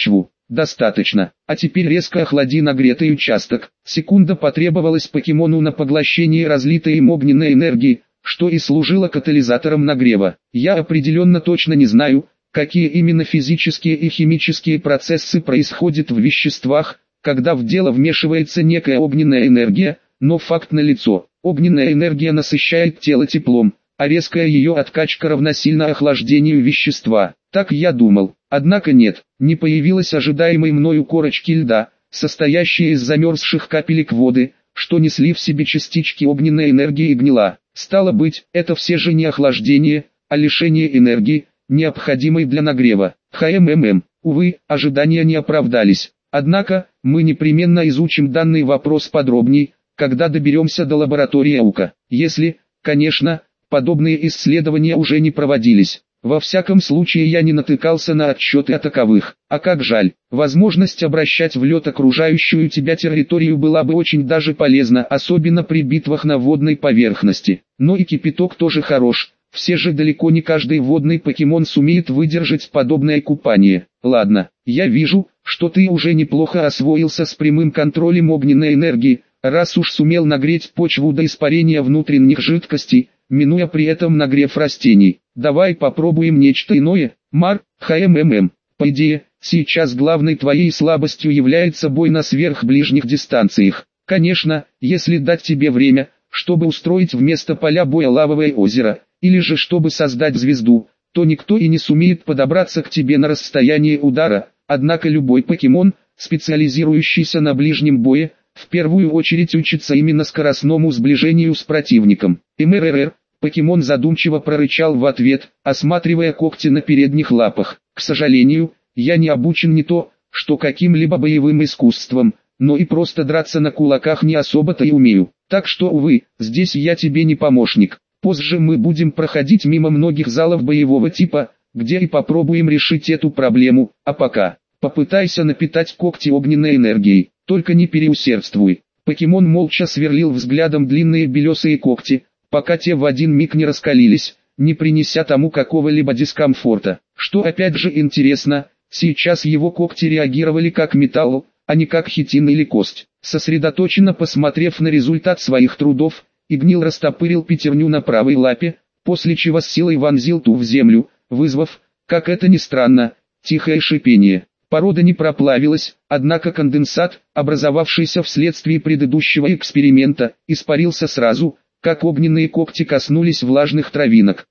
Достаточно. А теперь резко охлади нагретый участок. Секунда потребовалась покемону на поглощение разлитой им огненной энергии, что и служило катализатором нагрева. Я определенно точно не знаю, какие именно физические и химические процессы происходят в веществах, когда в дело вмешивается некая огненная энергия, но факт налицо. Огненная энергия насыщает тело теплом, а резкая ее откачка равносильна охлаждению вещества. Так я думал. Однако нет, не появилось ожидаемой мною корочки льда, состоящей из замерзших капелек воды, что несли в себе частички огненной энергии и гнила. Стало быть, это все же не охлаждение, а лишение энергии, необходимой для нагрева. Увы, ожидания не оправдались. Однако, мы непременно изучим данный вопрос подробней, когда доберемся до лаборатории Аука. Если, конечно, подобные исследования уже не проводились. Во всяком случае я не натыкался на отчеты о таковых. А как жаль, возможность обращать в лед окружающую тебя территорию была бы очень даже полезна, особенно при битвах на водной поверхности. Но и кипяток тоже хорош, все же далеко не каждый водный покемон сумеет выдержать подобное купание. Ладно, я вижу, что ты уже неплохо освоился с прямым контролем огненной энергии, раз уж сумел нагреть почву до испарения внутренних жидкостей, минуя при этом нагрев растений. Давай попробуем нечто иное, По идее, сейчас главной твоей слабостью является бой на сверхближних дистанциях. Конечно, если дать тебе время, чтобы устроить вместо поля боя лавовое озеро, или же чтобы создать звезду, то никто и не сумеет подобраться к тебе на расстояние удара, однако любой покемон, специализирующийся на ближнем бое, в первую очередь учится именно скоростному сближению с противником. Покемон задумчиво прорычал в ответ, осматривая когти на передних лапах. К сожалению, я не обучен не то, что каким-либо боевым искусством, но и просто драться на кулаках не особо-то и умею. Так что, увы, здесь я тебе не помощник. Позже мы будем проходить мимо многих залов боевого типа, где и попробуем решить эту проблему, а пока, попытайся напитать когти огненной энергией, только не переусердствуй. Покемон молча сверлил взглядом длинные белесые когти, пока те в один миг не раскалились, не принеся тому какого-либо дискомфорта. Что опять же интересно, сейчас его когти реагировали как металл, а не как хитин или кость. Сосредоточенно посмотрев на результат своих трудов, Игнил растопырил пятерню на правой лапе, после чего с силой вонзил ту в землю, вызвав, как это ни странно, тихое шипение. Порода не проплавилась, однако конденсат, образовавшийся вследствие предыдущего эксперимента, испарился сразу, как огненные когти коснулись влажных травинок.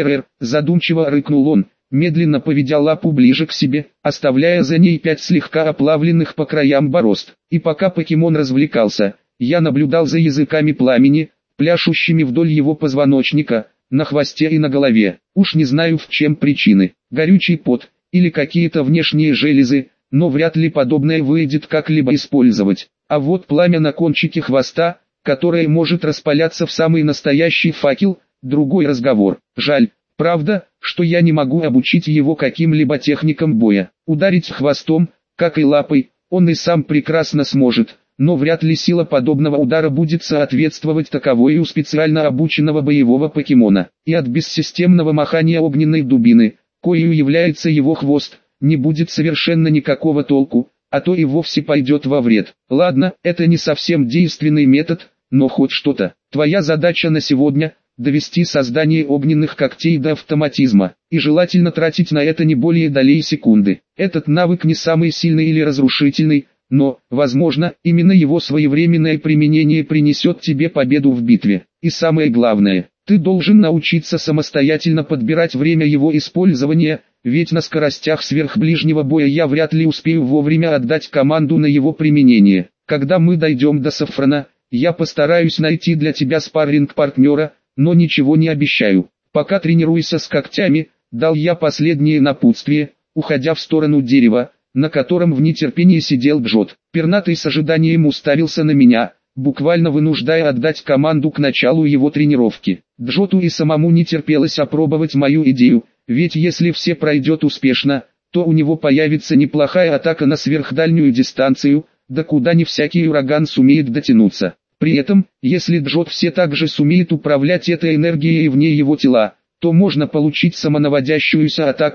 Задумчиво рыкнул он, медленно поведя лапу ближе к себе, оставляя за ней 5 слегка оплавленных по краям борозд. И пока покемон развлекался, я наблюдал за языками пламени, пляшущими вдоль его позвоночника, на хвосте и на голове. Уж не знаю, в чем причины, горючий пот, или какие-то внешние железы, но вряд ли подобное выйдет как-либо использовать. А вот пламя на кончике хвоста, которое может распаляться в самый настоящий факел, другой разговор. Жаль, правда, что я не могу обучить его каким-либо техникам боя. Ударить хвостом, как и лапой, он и сам прекрасно сможет, но вряд ли сила подобного удара будет соответствовать таковой у специально обученного боевого покемона. И от бессистемного махания огненной дубины, коей является его хвост, не будет совершенно никакого толку, а то и вовсе пойдет во вред. Ладно, это не совсем действенный метод, но хоть что-то. Твоя задача на сегодня – довести создание огненных когтей до автоматизма, и желательно тратить на это не более долей секунды. Этот навык не самый сильный или разрушительный, но, возможно, именно его своевременное применение принесет тебе победу в битве. И самое главное, ты должен научиться самостоятельно подбирать время его использования, ведь на скоростях сверхближнего боя я вряд ли успею вовремя отдать команду на его применение. Когда мы дойдем до Сафрана, я постараюсь найти для тебя спарринг-партнера, но ничего не обещаю. Пока тренируйся с когтями, дал я последнее напутствие, уходя в сторону дерева, на котором в нетерпении сидел Джот. Пернатый с ожиданием уставился на меня, буквально вынуждая отдать команду к началу его тренировки. Джоту и самому не терпелось опробовать мою идею, ведь если все пройдет успешно, то у него появится неплохая атака на сверхдальнюю дистанцию, да куда не всякий ураган сумеет дотянуться. При этом, если Джот все также сумеет управлять этой энергией вне его тела, то можно получить самонаводящуюся атаку,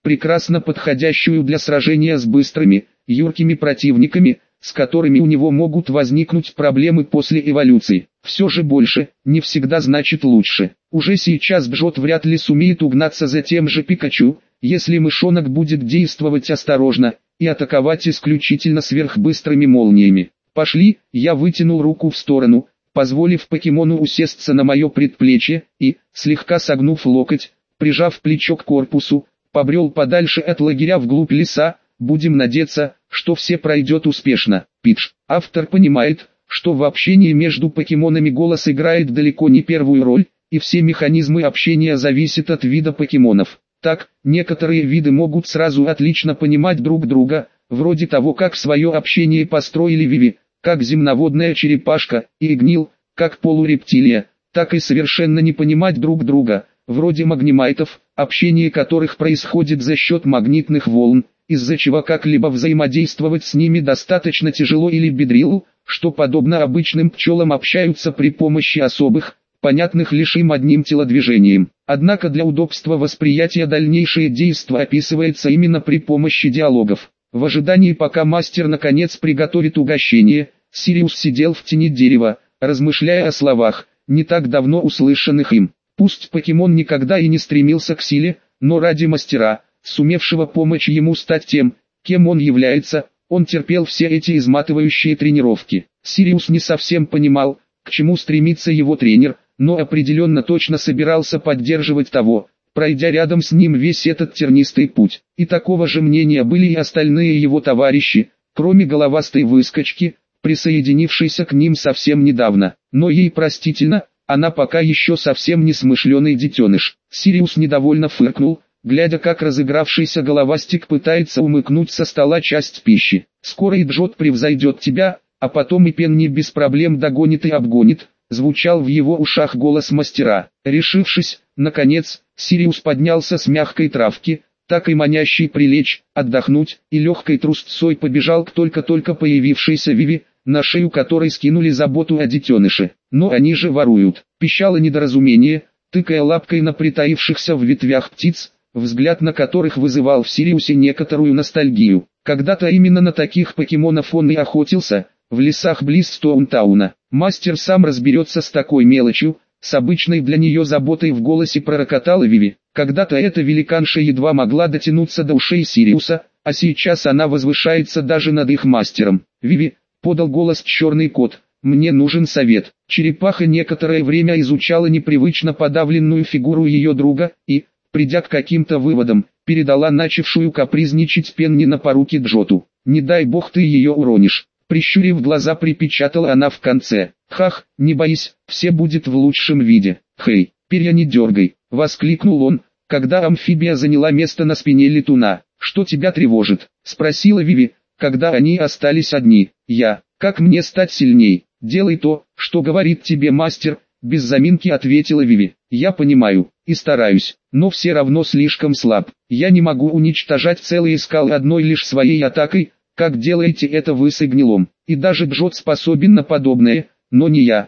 прекрасно подходящую для сражения с быстрыми, юркими противниками, с которыми у него могут возникнуть проблемы после эволюции. Все же больше, не всегда значит лучше. Уже сейчас Джот вряд ли сумеет угнаться за тем же Пикачу, если мышонок будет действовать осторожно и атаковать исключительно сверхбыстрыми молниями. «Пошли», я вытянул руку в сторону, позволив покемону усесться на мое предплечье и, слегка согнув локоть, прижав плечо к корпусу, побрел подальше от лагеря вглубь леса. Будем надеяться, что все пройдет успешно. Пидж. Автор понимает, что в общении между покемонами голос играет далеко не первую роль, и все механизмы общения зависят от вида покемонов. Так, некоторые виды могут сразу отлично понимать друг друга, вроде того, как свое общение построили Виви, как земноводная черепашка, и Игнил, как полурептилия, так и совершенно не понимать друг друга, вроде магнимайтов, общение которых происходит за счет магнитных волн, из-за чего как-либо взаимодействовать с ними достаточно тяжело, или бедрилл, что подобно обычным пчелам общаются при помощи особых, понятных лишь им одним телодвижением. Однако для удобства восприятия дальнейшее действо описывается именно при помощи диалогов. В ожидании, пока мастер наконец приготовит угощение, Сириус сидел в тени дерева, размышляя о словах, не так давно услышанных им. Пусть покемон никогда и не стремился к силе, но ради мастера, сумевшего помочь ему стать тем, кем он является, он терпел все эти изматывающие тренировки. Сириус не совсем понимал, к чему стремится его тренер, но определенно точно собирался поддерживать того, пройдя рядом с ним весь этот тернистый путь. И такого же мнения были и остальные его товарищи, кроме головастой выскочки, присоединившейся к ним совсем недавно. Но ей простительно, она пока еще совсем не смышленый детеныш. Сириус недовольно фыркнул, глядя, как разыгравшийся головастик пытается умыкнуть со стола часть пищи. «Скоро и Джот превзойдет тебя, а потом и Пенни без проблем догонит и обгонит», звучал в его ушах голос мастера. Решившись, наконец, Сириус поднялся с мягкой травки, так и манящей прилечь, отдохнуть, и легкой трусцой побежал к только-только появившейся Виви, на шею которой скинули заботу о детеныше. «Но они же воруют», пищало недоразумение, тыкая лапкой на притаившихся в ветвях птиц, взгляд на которых вызывал в Сириусе некоторую ностальгию. Когда-то именно на таких покемонов он и охотился, в лесах близ Стоунтауна. Мастер сам разберется с такой мелочью, с обычной для нее заботой в голосе пророкотала Виви. Когда-то эта великанша едва могла дотянуться до ушей Сириуса, а сейчас она возвышается даже над их мастером. «Виви», — подал голос черный кот, — «мне нужен совет». Черепаха некоторое время изучала непривычно подавленную фигуру ее друга и, придя к каким-то выводам, передала начавшую капризничать Пенни на поруки Джоту. «Не дай бог ты ее уронишь», — прищурив глаза припечатала она в конце. «Хах, не боись, все будет в лучшем виде». «Хей, перья не дергай», — воскликнул он, когда амфибия заняла место на спине летуна. «Что тебя тревожит?» — спросила Виви, когда они остались одни. «Как мне стать сильней?» «Делай то, что говорит тебе мастер», — без заминки ответила Виви. «Я понимаю, и стараюсь, но все равно слишком слаб. Я не могу уничтожать целые скалы одной лишь своей атакой, как делаете это вы с Игнилом. И даже Джот способен на подобное, но не я.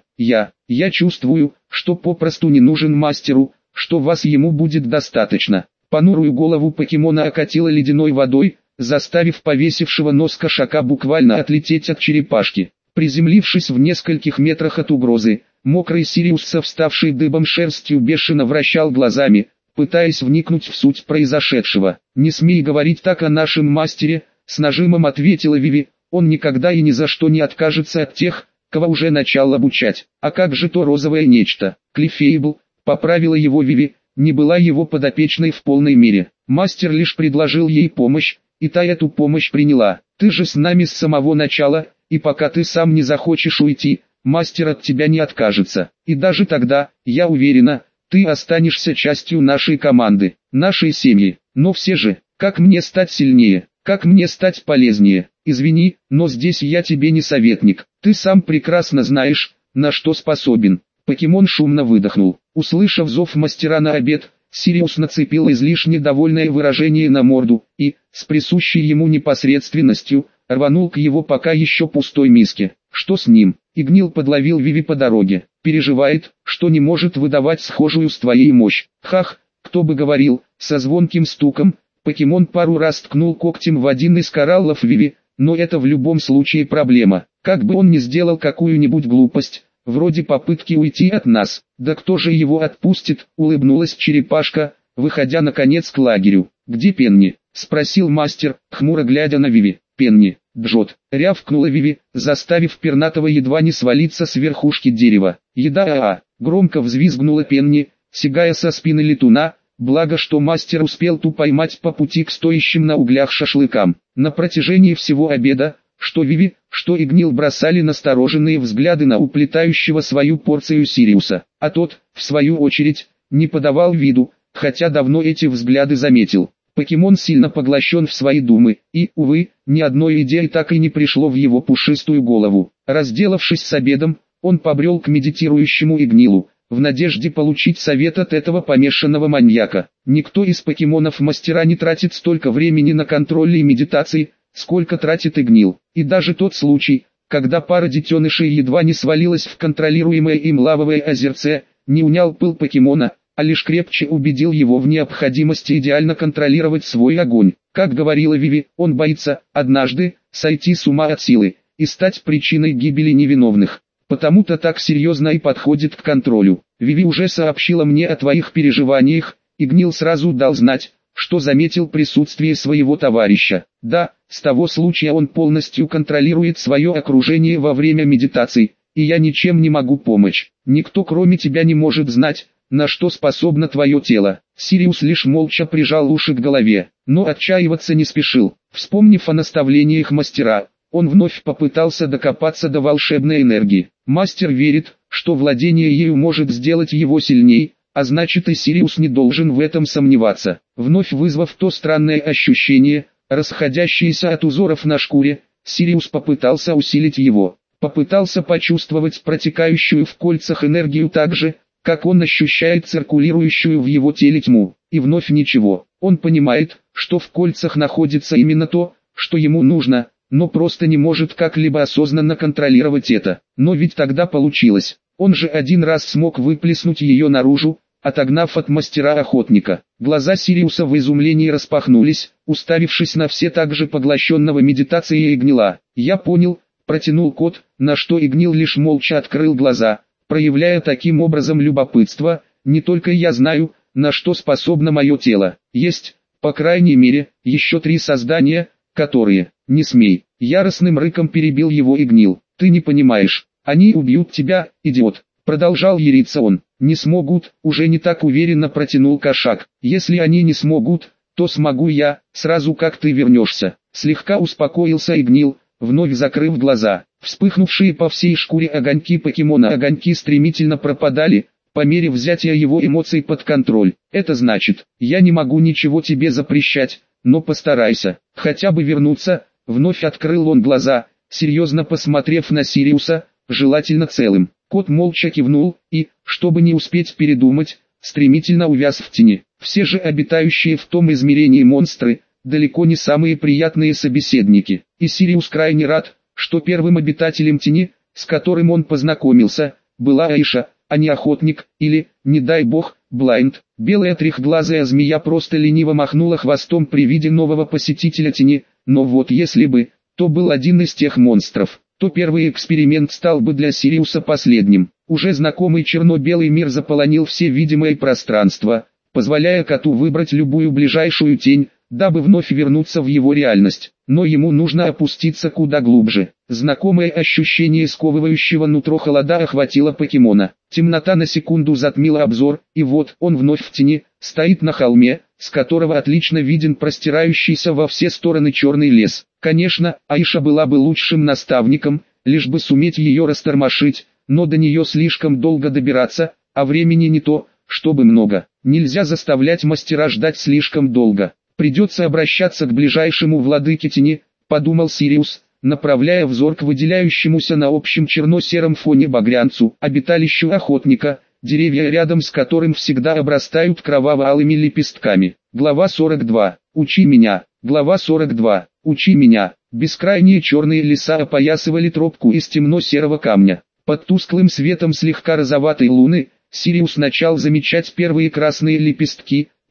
Я чувствую, что попросту не нужен мастеру, что вас ему будет достаточно». Понурую голову покемона окатило ледяной водой, заставив повесившего нос кошака буквально отлететь от черепашки. Приземлившись в нескольких метрах от угрозы, мокрый Сириус со вставшей дыбом шерстью бешено вращал глазами, пытаясь вникнуть в суть произошедшего. «Не смей говорить так о нашем мастере», — с нажимом ответила Виви, — «он никогда и ни за что не откажется от тех, кого уже начал обучать». «А как же то розовое нечто?» «Клиффейбл», — поправила его Виви, не была его подопечной в полной мере. Мастер лишь предложил ей помощь, и та эту помощь приняла. «Ты же с нами с самого начала, и пока ты сам не захочешь уйти, мастер от тебя не откажется. И даже тогда, я уверена, ты останешься частью нашей команды, нашей семьи. Но все же, как мне стать сильнее, как мне стать полезнее? Извини, но здесь я тебе не советник. Ты сам прекрасно знаешь, на что способен». Покемон шумно выдохнул. Услышав зов мастера на обед, Сириус нацепил излишне довольное выражение на морду и, с присущей ему непосредственностью, рванул к его пока еще пустой миске. «Что с ним?» Игнил подловил Виви по дороге. «Переживает, что не может выдавать схожую с твоей мощь». «Хах, кто бы говорил», со звонким стуком, Покемон пару раз ткнул когтем в один из кораллов Виви, но это в любом случае проблема. Как бы он ни сделал какую-нибудь глупость, вроде попытки уйти от нас, да кто же его отпустит, улыбнулась черепашка, выходя наконец к лагерю. «Где Пенни?» — спросил мастер, хмуро глядя на Виви. «Пенни, Джот!» — рявкнула Виви, заставив пернатого едва не свалиться с верхушки дерева. «Еда!» — громко взвизгнула Пенни, сигая со спины летуна, благо что мастер успел ту поймать по пути к стоящим на углях шашлыкам. На протяжении всего обеда, что Виви, что Игнил бросали настороженные взгляды на уплетающего свою порцию Сириуса, а тот, в свою очередь, не подавал виду, хотя давно эти взгляды заметил. Покемон сильно поглощен в свои думы, и, увы, ни одной идеи так и не пришло в его пушистую голову. Разделавшись с обедом, он побрел к медитирующему Игнилу, в надежде получить совет от этого помешанного маньяка. Никто из покемонов-мастера не тратит столько времени на контроль и медитации, сколько тратит Игнил. И даже тот случай, когда пара детенышей едва не свалилась в контролируемое им лавовое озерце, не унял пыл покемона, а лишь крепче убедил его в необходимости идеально контролировать свой огонь. Как говорила Виви, он боится, однажды, сойти с ума от силы, и стать причиной гибели невиновных. Потому-то так серьезно и подходит к контролю. Виви уже сообщила мне о твоих переживаниях, Игнил сразу дал знать, что заметил присутствие своего товарища. Да, с того случая он полностью контролирует свое окружение во время медитаций, и я ничем не могу помочь. Никто кроме тебя не может знать, на что способно твое тело. Сириус лишь молча прижал уши к голове, но отчаиваться не спешил. Вспомнив о наставлениях мастера, он вновь попытался докопаться до волшебной энергии. Мастер верит, что владение ею может сделать его сильней, а значит и Сириус не должен в этом сомневаться. Вновь вызвав то странное ощущение, расходящееся от узоров на шкуре, Сириус попытался усилить его. Попытался почувствовать протекающую в кольцах энергию так же, как он ощущает циркулирующую в его теле тьму. И вновь ничего. Он понимает, что в кольцах находится именно то, что ему нужно, но просто не может как-либо осознанно контролировать это. Но ведь тогда получилось. Он же один раз смог выплеснуть ее наружу, отогнав от мастера-охотника. Глаза Сириуса в изумлении распахнулись, уставившись на все так же поглощенного медитацией Игнила. «Я понял», — протянул кот, на что Игнил лишь молча открыл глаза, проявляя таким образом любопытство. «Не только я знаю, на что способно мое тело. Есть, по крайней мере, еще 3 создания, которые...» «Не смей!» — яростным рыком перебил его Игнил. «Ты не понимаешь, они убьют тебя, идиот!» Продолжал яриться он. «Не смогут», — уже не так уверенно протянул кошак. «Если они не смогут, то смогу я, сразу как ты вернешься». Слегка успокоился Игнил, вновь закрыв глаза. Вспыхнувшие по всей шкуре огоньки покемона огоньки стремительно пропадали, по мере взятия его эмоций под контроль. «Это значит, я не могу ничего тебе запрещать, но постарайся, хотя бы вернуться». Вновь открыл он глаза, серьезно посмотрев на Сириуса, желательно целым. Кот молча кивнул и, чтобы не успеть передумать, стремительно увяз в тени. Все же обитающие в том измерении монстры, далеко не самые приятные собеседники. И Сириус крайне рад, что первым обитателем тени, с которым он познакомился, была Аиша, а не охотник, или, не дай бог, Блайнд. Белая трехглазая змея просто лениво махнула хвостом при виде нового посетителя тени, но вот если бы, то был один из тех монстров, то первый эксперимент стал бы для Сириуса последним. Уже знакомый черно-белый мир заполонил все видимое пространство, позволяя коту выбрать любую ближайшую тень, дабы вновь вернуться в его реальность. Но ему нужно опуститься куда глубже. Знакомое ощущение сковывающего нутро холода охватило покемона. Темнота на секунду затмила обзор, и вот он вновь в тени, стоит на холме, с которого отлично виден простирающийся во все стороны черный лес. Конечно, Аиша была бы лучшим наставником, лишь бы суметь ее растормошить, но до нее слишком долго добираться, а времени не то, чтобы много. Нельзя заставлять мастера ждать слишком долго. Придется обращаться к ближайшему владыке тени, подумал Сириус, направляя взор к выделяющемуся на общем черно-сером фоне багрянцу, обиталищу охотника, деревья рядом с которым всегда обрастают кроваво-алыми лепестками. Глава 42. Учи меня. Глава 42. Учи меня. Бескрайние черные леса опоясывали тропку из темно-серого камня. Под тусклым светом слегка розоватой луны, Сириус начал замечать первые красные лепестки,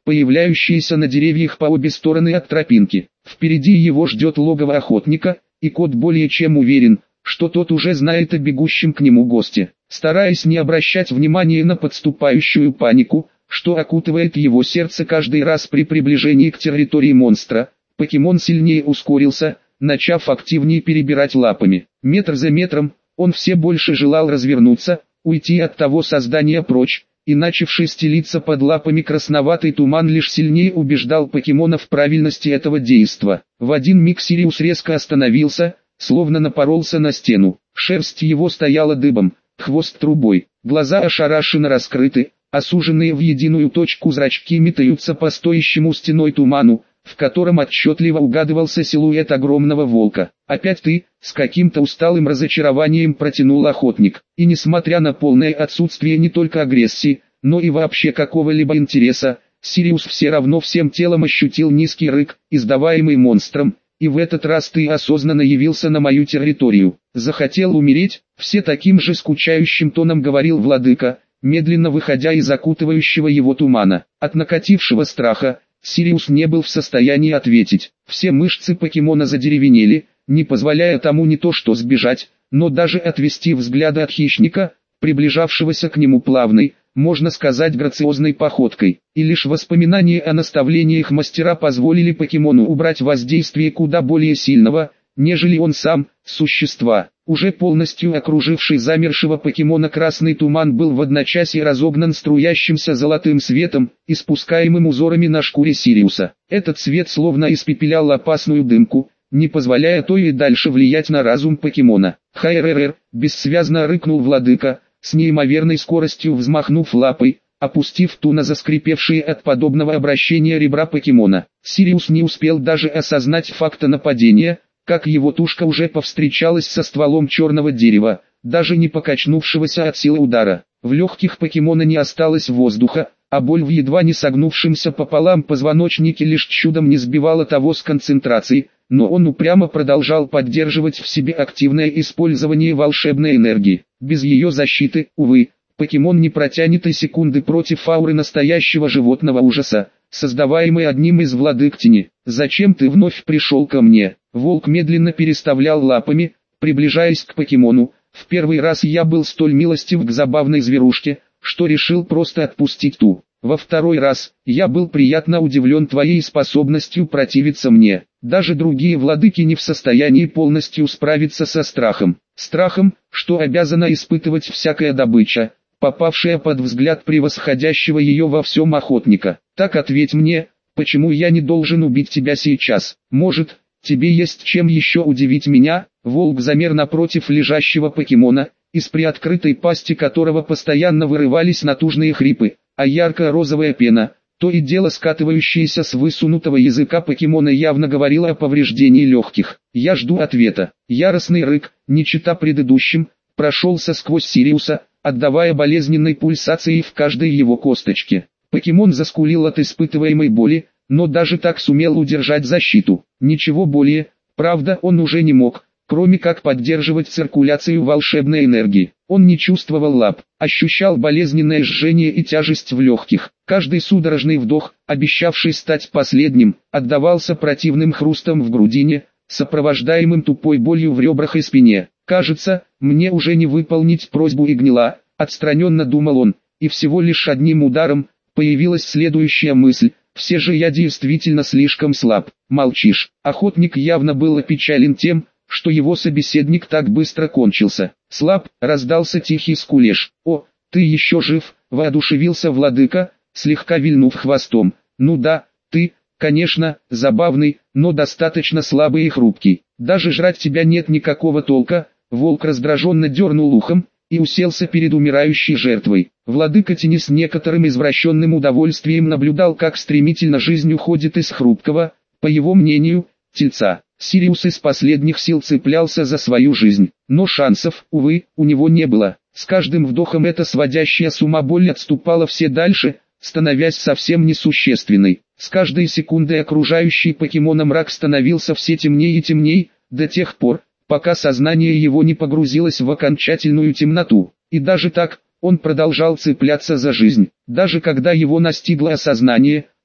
появляющиеся на деревьях по обе стороны от тропинки. Впереди его ждет логово охотника, и кот более чем уверен, что тот уже знает о бегущем к нему госте. Стараясь не обращать внимания на подступающую панику, что окутывает его сердце каждый раз при приближении к территории монстра, покемон сильнее ускорился, начав активнее перебирать лапами. Метр за метром, он все больше желал развернуться, уйти от того создания прочь, и начавший стелиться под лапами красноватый туман лишь сильнее убеждал покемона в правильности этого действа. В один миг Сириус резко остановился, словно напоролся на стену. Шерсть его стояла дыбом, хвост трубой, глаза ошарашенно раскрыты, а суженные в единую точку зрачки метаются по стоящему стеной туману, в котором отчетливо угадывался силуэт огромного волка. «Опять ты?» — с каким-то усталым разочарованием протянул охотник. И несмотря на полное отсутствие не только агрессии, но и вообще какого-либо интереса, Сириус все равно всем телом ощутил низкий рык, издаваемый монстром, и в этот раз ты осознанно явился на мою территорию. Захотел умереть? Все таким же скучающим тоном говорил владыка, медленно выходя из окутывающего его тумана. От накатившего страха Сириус не был в состоянии ответить. Все мышцы покемона задеревенели, не позволяя тому не то что сбежать, но даже отвести взгляды от хищника, приближавшегося к нему плавной, можно сказать грациозной походкой. И лишь воспоминания о наставлениях мастера позволили покемону убрать воздействие куда более сильного, нежели он сам, существа. Уже полностью окруживший замершего покемона красный туман был в одночасье разогнан струящимся золотым светом, испускаемым узорами на шкуре Сириуса. Этот свет словно испепелял опасную дымку, не позволяя той и дальше влиять на разум покемона. «Хайррр!» — бессвязно рыкнул владыка, с неимоверной скоростью взмахнув лапой, опустив ту на заскрипевшие от подобного обращения ребра покемона. Сириус не успел даже осознать факта нападения, как его тушка уже повстречалась со стволом черного дерева, даже не покачнувшегося от силы удара. В легких покемона не осталось воздуха, а боль в едва не согнувшемся пополам позвоночнике лишь чудом не сбивала того с концентрации, но он упрямо продолжал поддерживать в себе активное использование волшебной энергии. Без ее защиты, увы, покемон не протянет и секунды против ауры настоящего животного ужаса, создаваемой одним из владык тени. «Зачем ты вновь пришел ко мне?» Волк медленно переставлял лапами, приближаясь к покемону. «В первый раз я был столь милостив к забавной зверушке, что решил просто отпустить ту. Во второй раз, я был приятно удивлен твоей способностью противиться мне. Даже другие владыки не в состоянии полностью справиться со страхом. Страхом, что обязана испытывать всякая добыча, попавшая под взгляд превосходящего ее во всем охотника. Так ответь мне, почему я не должен убить тебя сейчас? Может, тебе есть чем еще удивить меня?» Волк замер напротив лежащего покемона, из приоткрытой пасти которого постоянно вырывались натужные хрипы, а ярко-розовая пена, то и дело скатывающаяся с высунутого языка покемона, явно говорила о повреждении легких. «Я жду ответа». Яростный рык, не чета предыдущим, прошелся сквозь Сириуса, отдавая болезненной пульсацией в каждой его косточке. Покемон заскулил от испытываемой боли, но даже так сумел удержать защиту. Ничего более, правда, он уже не мог, кроме как поддерживать циркуляцию волшебной энергии. Он не чувствовал лап, ощущал болезненное жжение и тяжесть в легких. Каждый судорожный вдох, обещавший стать последним, отдавался противным хрустом в грудине, сопровождаемым тупой болью в ребрах и спине. «Кажется, мне уже не выполнить просьбу Игнила», — отстраненно думал он, и всего лишь одним ударом появилась следующая мысль: «Все же я действительно слишком слаб». «Молчишь». Охотник явно был опечален тем, что его собеседник так быстро кончился. «Слаб», — раздался тихий скулеж. «О, ты еще жив», — воодушевился владыка, слегка вильнув хвостом. «Ну да, ты, конечно, забавный, но достаточно слабый и хрупкий. Даже жрать тебя нет никакого толка». Волк раздраженно дернул ухом и уселся перед умирающей жертвой. Владыка тени с некоторым извращенным удовольствием наблюдал, как стремительно жизнь уходит из хрупкого, по его мнению, тельца. Сириус из последних сил цеплялся за свою жизнь, но шансов, увы, у него не было. С каждым вдохом эта сводящая с ума боль отступала все дальше, становясь совсем несущественной. С каждой секундой окружающий покемона мрак становился все темнее и темнее, до тех пор, пока сознание его не погрузилось в окончательную темноту. И даже так, он продолжал цепляться за жизнь. Даже когда его настигло осознание,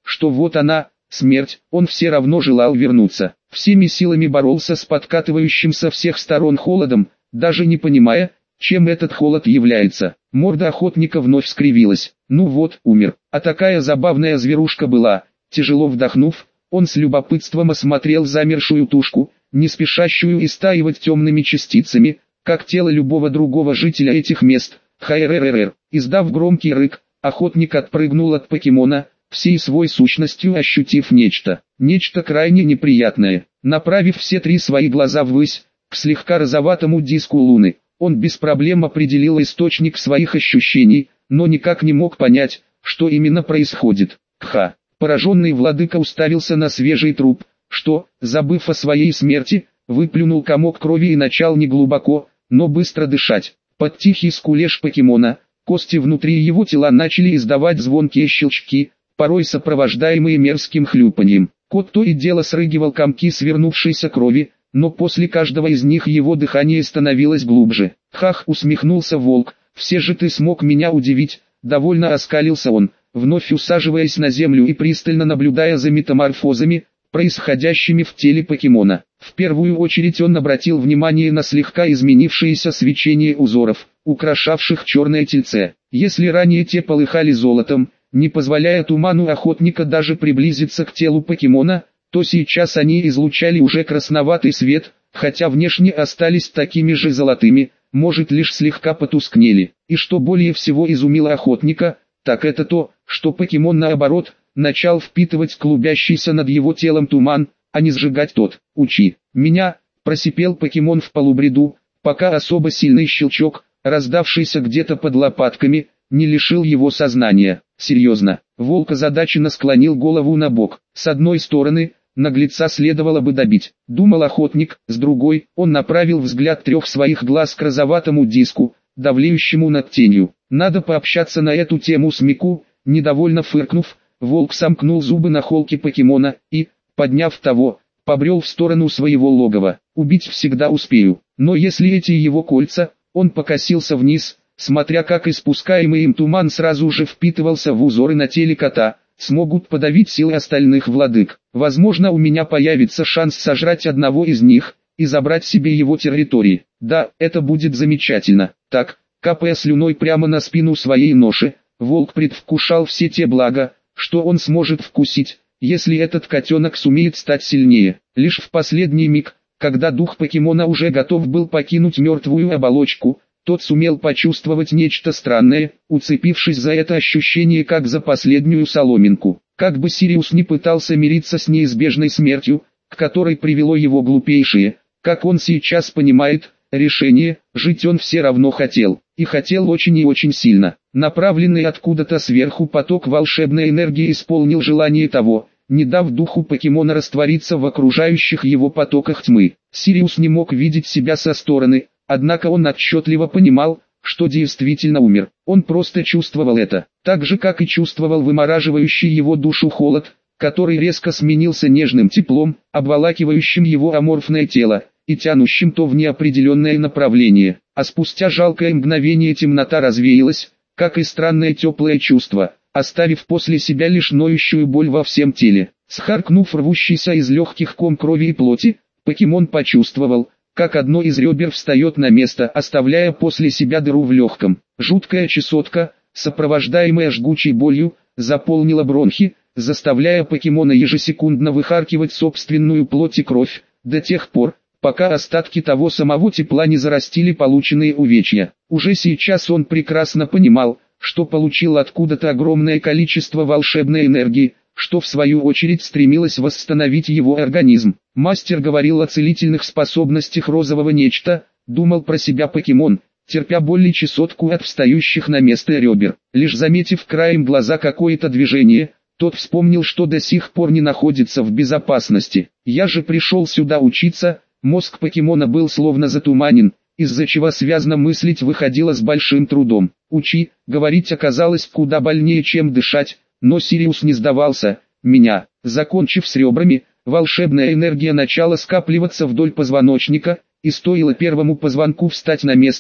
что вот она, смерть, он все равно желал вернуться. Всеми силами боролся с подкатывающим со всех сторон холодом, даже не понимая, чем этот холод является. Морда охотника вновь скривилась. Ну вот, умер. А такая забавная зверушка была. Тяжело вдохнув, он с любопытством осмотрел замершую тушку, не спешащую истаивать темными частицами, как тело любого другого жителя этих мест. Хайрррр. Издав громкий рык, охотник отпрыгнул от покемона, всей свой сущностью ощутив нечто крайне неприятное. Направив все три свои глаза ввысь, к слегка розоватому диску луны, он без проблем определил источник своих ощущений, но никак не мог понять, что именно происходит. Кха! Пораженный владыка уставился на свежий труп, что, забыв о своей смерти, выплюнул комок крови и начал неглубоко, но быстро дышать. Под тихий скулеж покемона, кости внутри его тела начали издавать звонкие щелчки, порой сопровождаемые мерзким хлюпаньем. Кот то и дело срыгивал комки свернувшейся крови, но после каждого из них его дыхание становилось глубже. «Хах!» — усмехнулся волк, «все же ты смог меня удивить», — довольно оскалился он, вновь усаживаясь на землю и пристально наблюдая за метаморфозами, происходящими в теле покемона. В первую очередь он обратил внимание на слегка изменившееся свечение узоров, украшавших черное тельце. Если ранее те полыхали золотом, не позволяя туману охотника даже приблизиться к телу покемона, то сейчас они излучали уже красноватый свет, хотя внешне остались такими же золотыми, может лишь слегка потускнели. И что более всего изумило охотника, так это то, что покемон наоборот, начал впитывать клубящийся над его телом туман, а не сжигать тот. «Учи меня!» – просипел покемон в полубреду, пока особо сильный щелчок, раздавшийся где-то под лопатками, не лишил его сознания. «Серьезно?» – волк озадаченно склонил голову на бок. С одной стороны, наглеца следовало бы добить, думал охотник, с другой, он направил взгляд трех своих глаз к розоватому диску, давлеющему над тенью. Надо пообщаться на эту тему с Мику. Недовольно фыркнув, волк сомкнул зубы на холке покемона и, подняв того, побрел в сторону своего логова. Убить всегда успею, но если эти его кольца, он покосился вниз, смотря как испускаемый им туман сразу же впитывался в узоры на теле кота, смогут подавить силы остальных владык. Возможно, у меня появится шанс сожрать одного из них и забрать себе его территории. Да, это будет замечательно. Так, капая слюной прямо на спину своей ноши, волк предвкушал все те блага, что он сможет вкусить, если этот котенок сумеет стать сильнее. Лишь в последний миг, когда дух покемона уже готов был покинуть мертвую оболочку, тот сумел почувствовать нечто странное, уцепившись за это ощущение как за последнюю соломинку. Как бы Сириус не пытался мириться с неизбежной смертью, к которой привело его глупейшее, как он сейчас понимает, решение, жить он все равно хотел, и хотел очень и очень сильно. Направленный откуда-то сверху поток волшебной энергии исполнил желание того, не дав духу покемона раствориться в окружающих его потоках тьмы. Сириус не мог видеть себя со стороны, однако он отчетливо понимал, что действительно умер. Он просто чувствовал это, так же как и чувствовал вымораживающий его душу холод, который резко сменился нежным теплом, обволакивающим его аморфное тело, и тянущим то в неопределенное направление. А спустя жалкое мгновение темнота развеялась, как и странное теплое чувство, оставив после себя лишь ноющую боль во всем теле. Схаркнув рвущийся из легких ком крови и плоти, покемон почувствовал, как одно из ребер встает на место, оставляя после себя дыру в легком. Жуткая чесотка, сопровождаемая жгучей болью, заполнила бронхи, заставляя покемона ежесекундно выхаркивать собственную плоть и кровь, до тех пор, пока остатки того самого тепла не зарастили полученные увечья. Уже сейчас он прекрасно понимал, что получил откуда-то огромное количество волшебной энергии, что в свою очередь стремилось восстановить его организм. Мастер говорил о целительных способностях розового нечто, думал про себя покемон, терпя боль и чесотку от встающих на место ребер. Лишь заметив краем глаза какое-то движение, тот вспомнил, что до сих пор не находится в безопасности. «Я же пришел сюда учиться», мозг покемона был словно затуманен, из-за чего связно мыслить выходило с большим трудом. «Учи», говорить оказалось куда больнее, чем дышать, но Сириус не сдавался. Меня, закончив с ребрами, волшебная энергия начала скапливаться вдоль позвоночника, и стоило первому позвонку встать на место,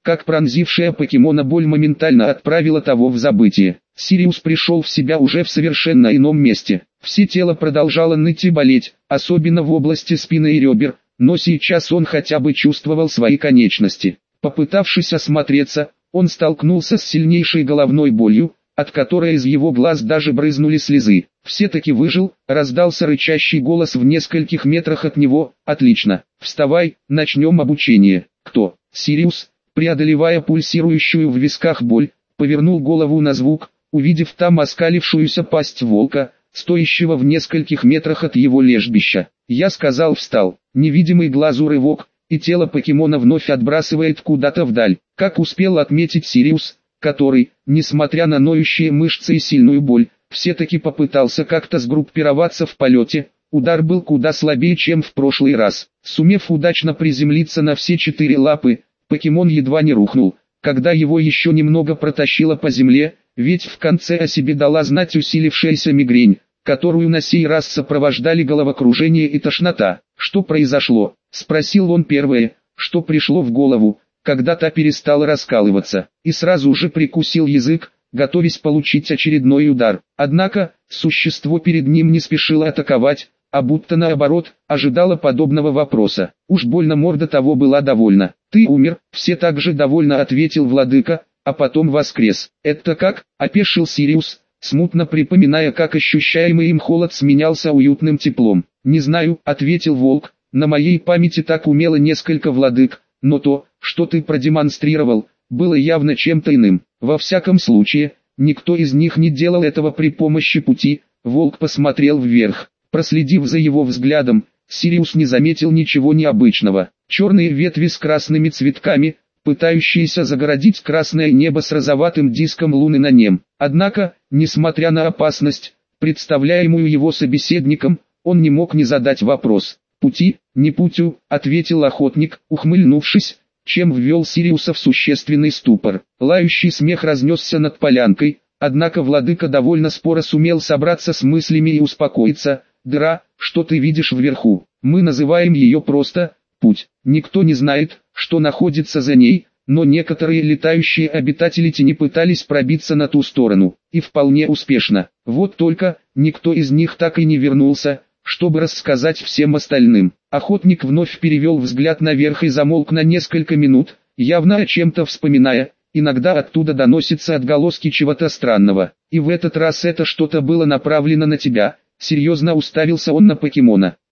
как пронзившая покемона боль моментально отправила того в забытие. Сириус пришел в себя уже в совершенно ином месте. Все тело продолжало ныть и болеть, особенно в области спины и ребер, но сейчас он хотя бы чувствовал свои конечности. Попытавшись осмотреться, он столкнулся с сильнейшей головной болью, от которой из его глаз даже брызнули слезы. «Все-таки выжил», — раздался рычащий голос в нескольких метрах от него. «Отлично. Вставай, начнем обучение». «Кто?» Сириус, преодолевая пульсирующую в висках боль, повернул голову на звук, увидев там оскалившуюся пасть волка, стоящего в нескольких метрах от его лежбища. «Я сказал, встал». Невидимый глазу рывок, и тело покемона вновь отбрасывает куда-то вдаль. Как успел отметить Сириус, который, несмотря на ноющие мышцы и сильную боль, все-таки попытался как-то сгруппироваться в полете, удар был куда слабее, чем в прошлый раз. Сумев удачно приземлиться на все четыре лапы, покемон едва не рухнул, когда его еще немного протащило по земле, ведь в конце о себе дала знать усилившаяся мигрень, которую на сей раз сопровождали головокружение и тошнота. «Что произошло?» — спросил он первое, что пришло в голову, когда та перестала раскалываться, и сразу же прикусил язык, готовясь получить очередной удар. Однако, существо перед ним не спешило атаковать, а будто наоборот, ожидало подобного вопроса. Уж больно морда того была довольна. «Ты умер», — все так же довольно ответил владыка, а потом воскрес. «Это как?» — опешил Сириус, смутно припоминая, как ощущаемый им холод сменялся уютным теплом. «Не знаю», — ответил волк, — «на моей памяти так умело несколько владык, но то, что ты продемонстрировал, было явно чем-то иным. Во всяком случае, никто из них не делал этого при помощи пути». Волк посмотрел вверх. Проследив за его взглядом, Сириус не заметил ничего необычного. Черные ветви с красными цветками, пытающиеся загородить красное небо с розоватым диском луны на нем. Однако, несмотря на опасность, представляемую его собеседником, он не мог не задать вопрос. «Пути, не путю», — ответил охотник, ухмыльнувшись, чем ввел Сириуса в существенный ступор. Лающий смех разнесся над полянкой, однако владыка довольно споро сумел собраться с мыслями и успокоиться. «Дыра, что ты видишь вверху, мы называем ее просто путь. Никто не знает, что находится за ней, но некоторые летающие обитатели тени пытались пробиться на ту сторону, и вполне успешно. Вот только, никто из них так и не вернулся, чтобы рассказать всем остальным». Охотник вновь перевел взгляд наверх и замолк на несколько минут, явно о чем-то вспоминая. Иногда оттуда доносятся отголоски чего-то странного. «И в этот раз это что-то было направлено на тебя», — серьезно уставился он на покемона.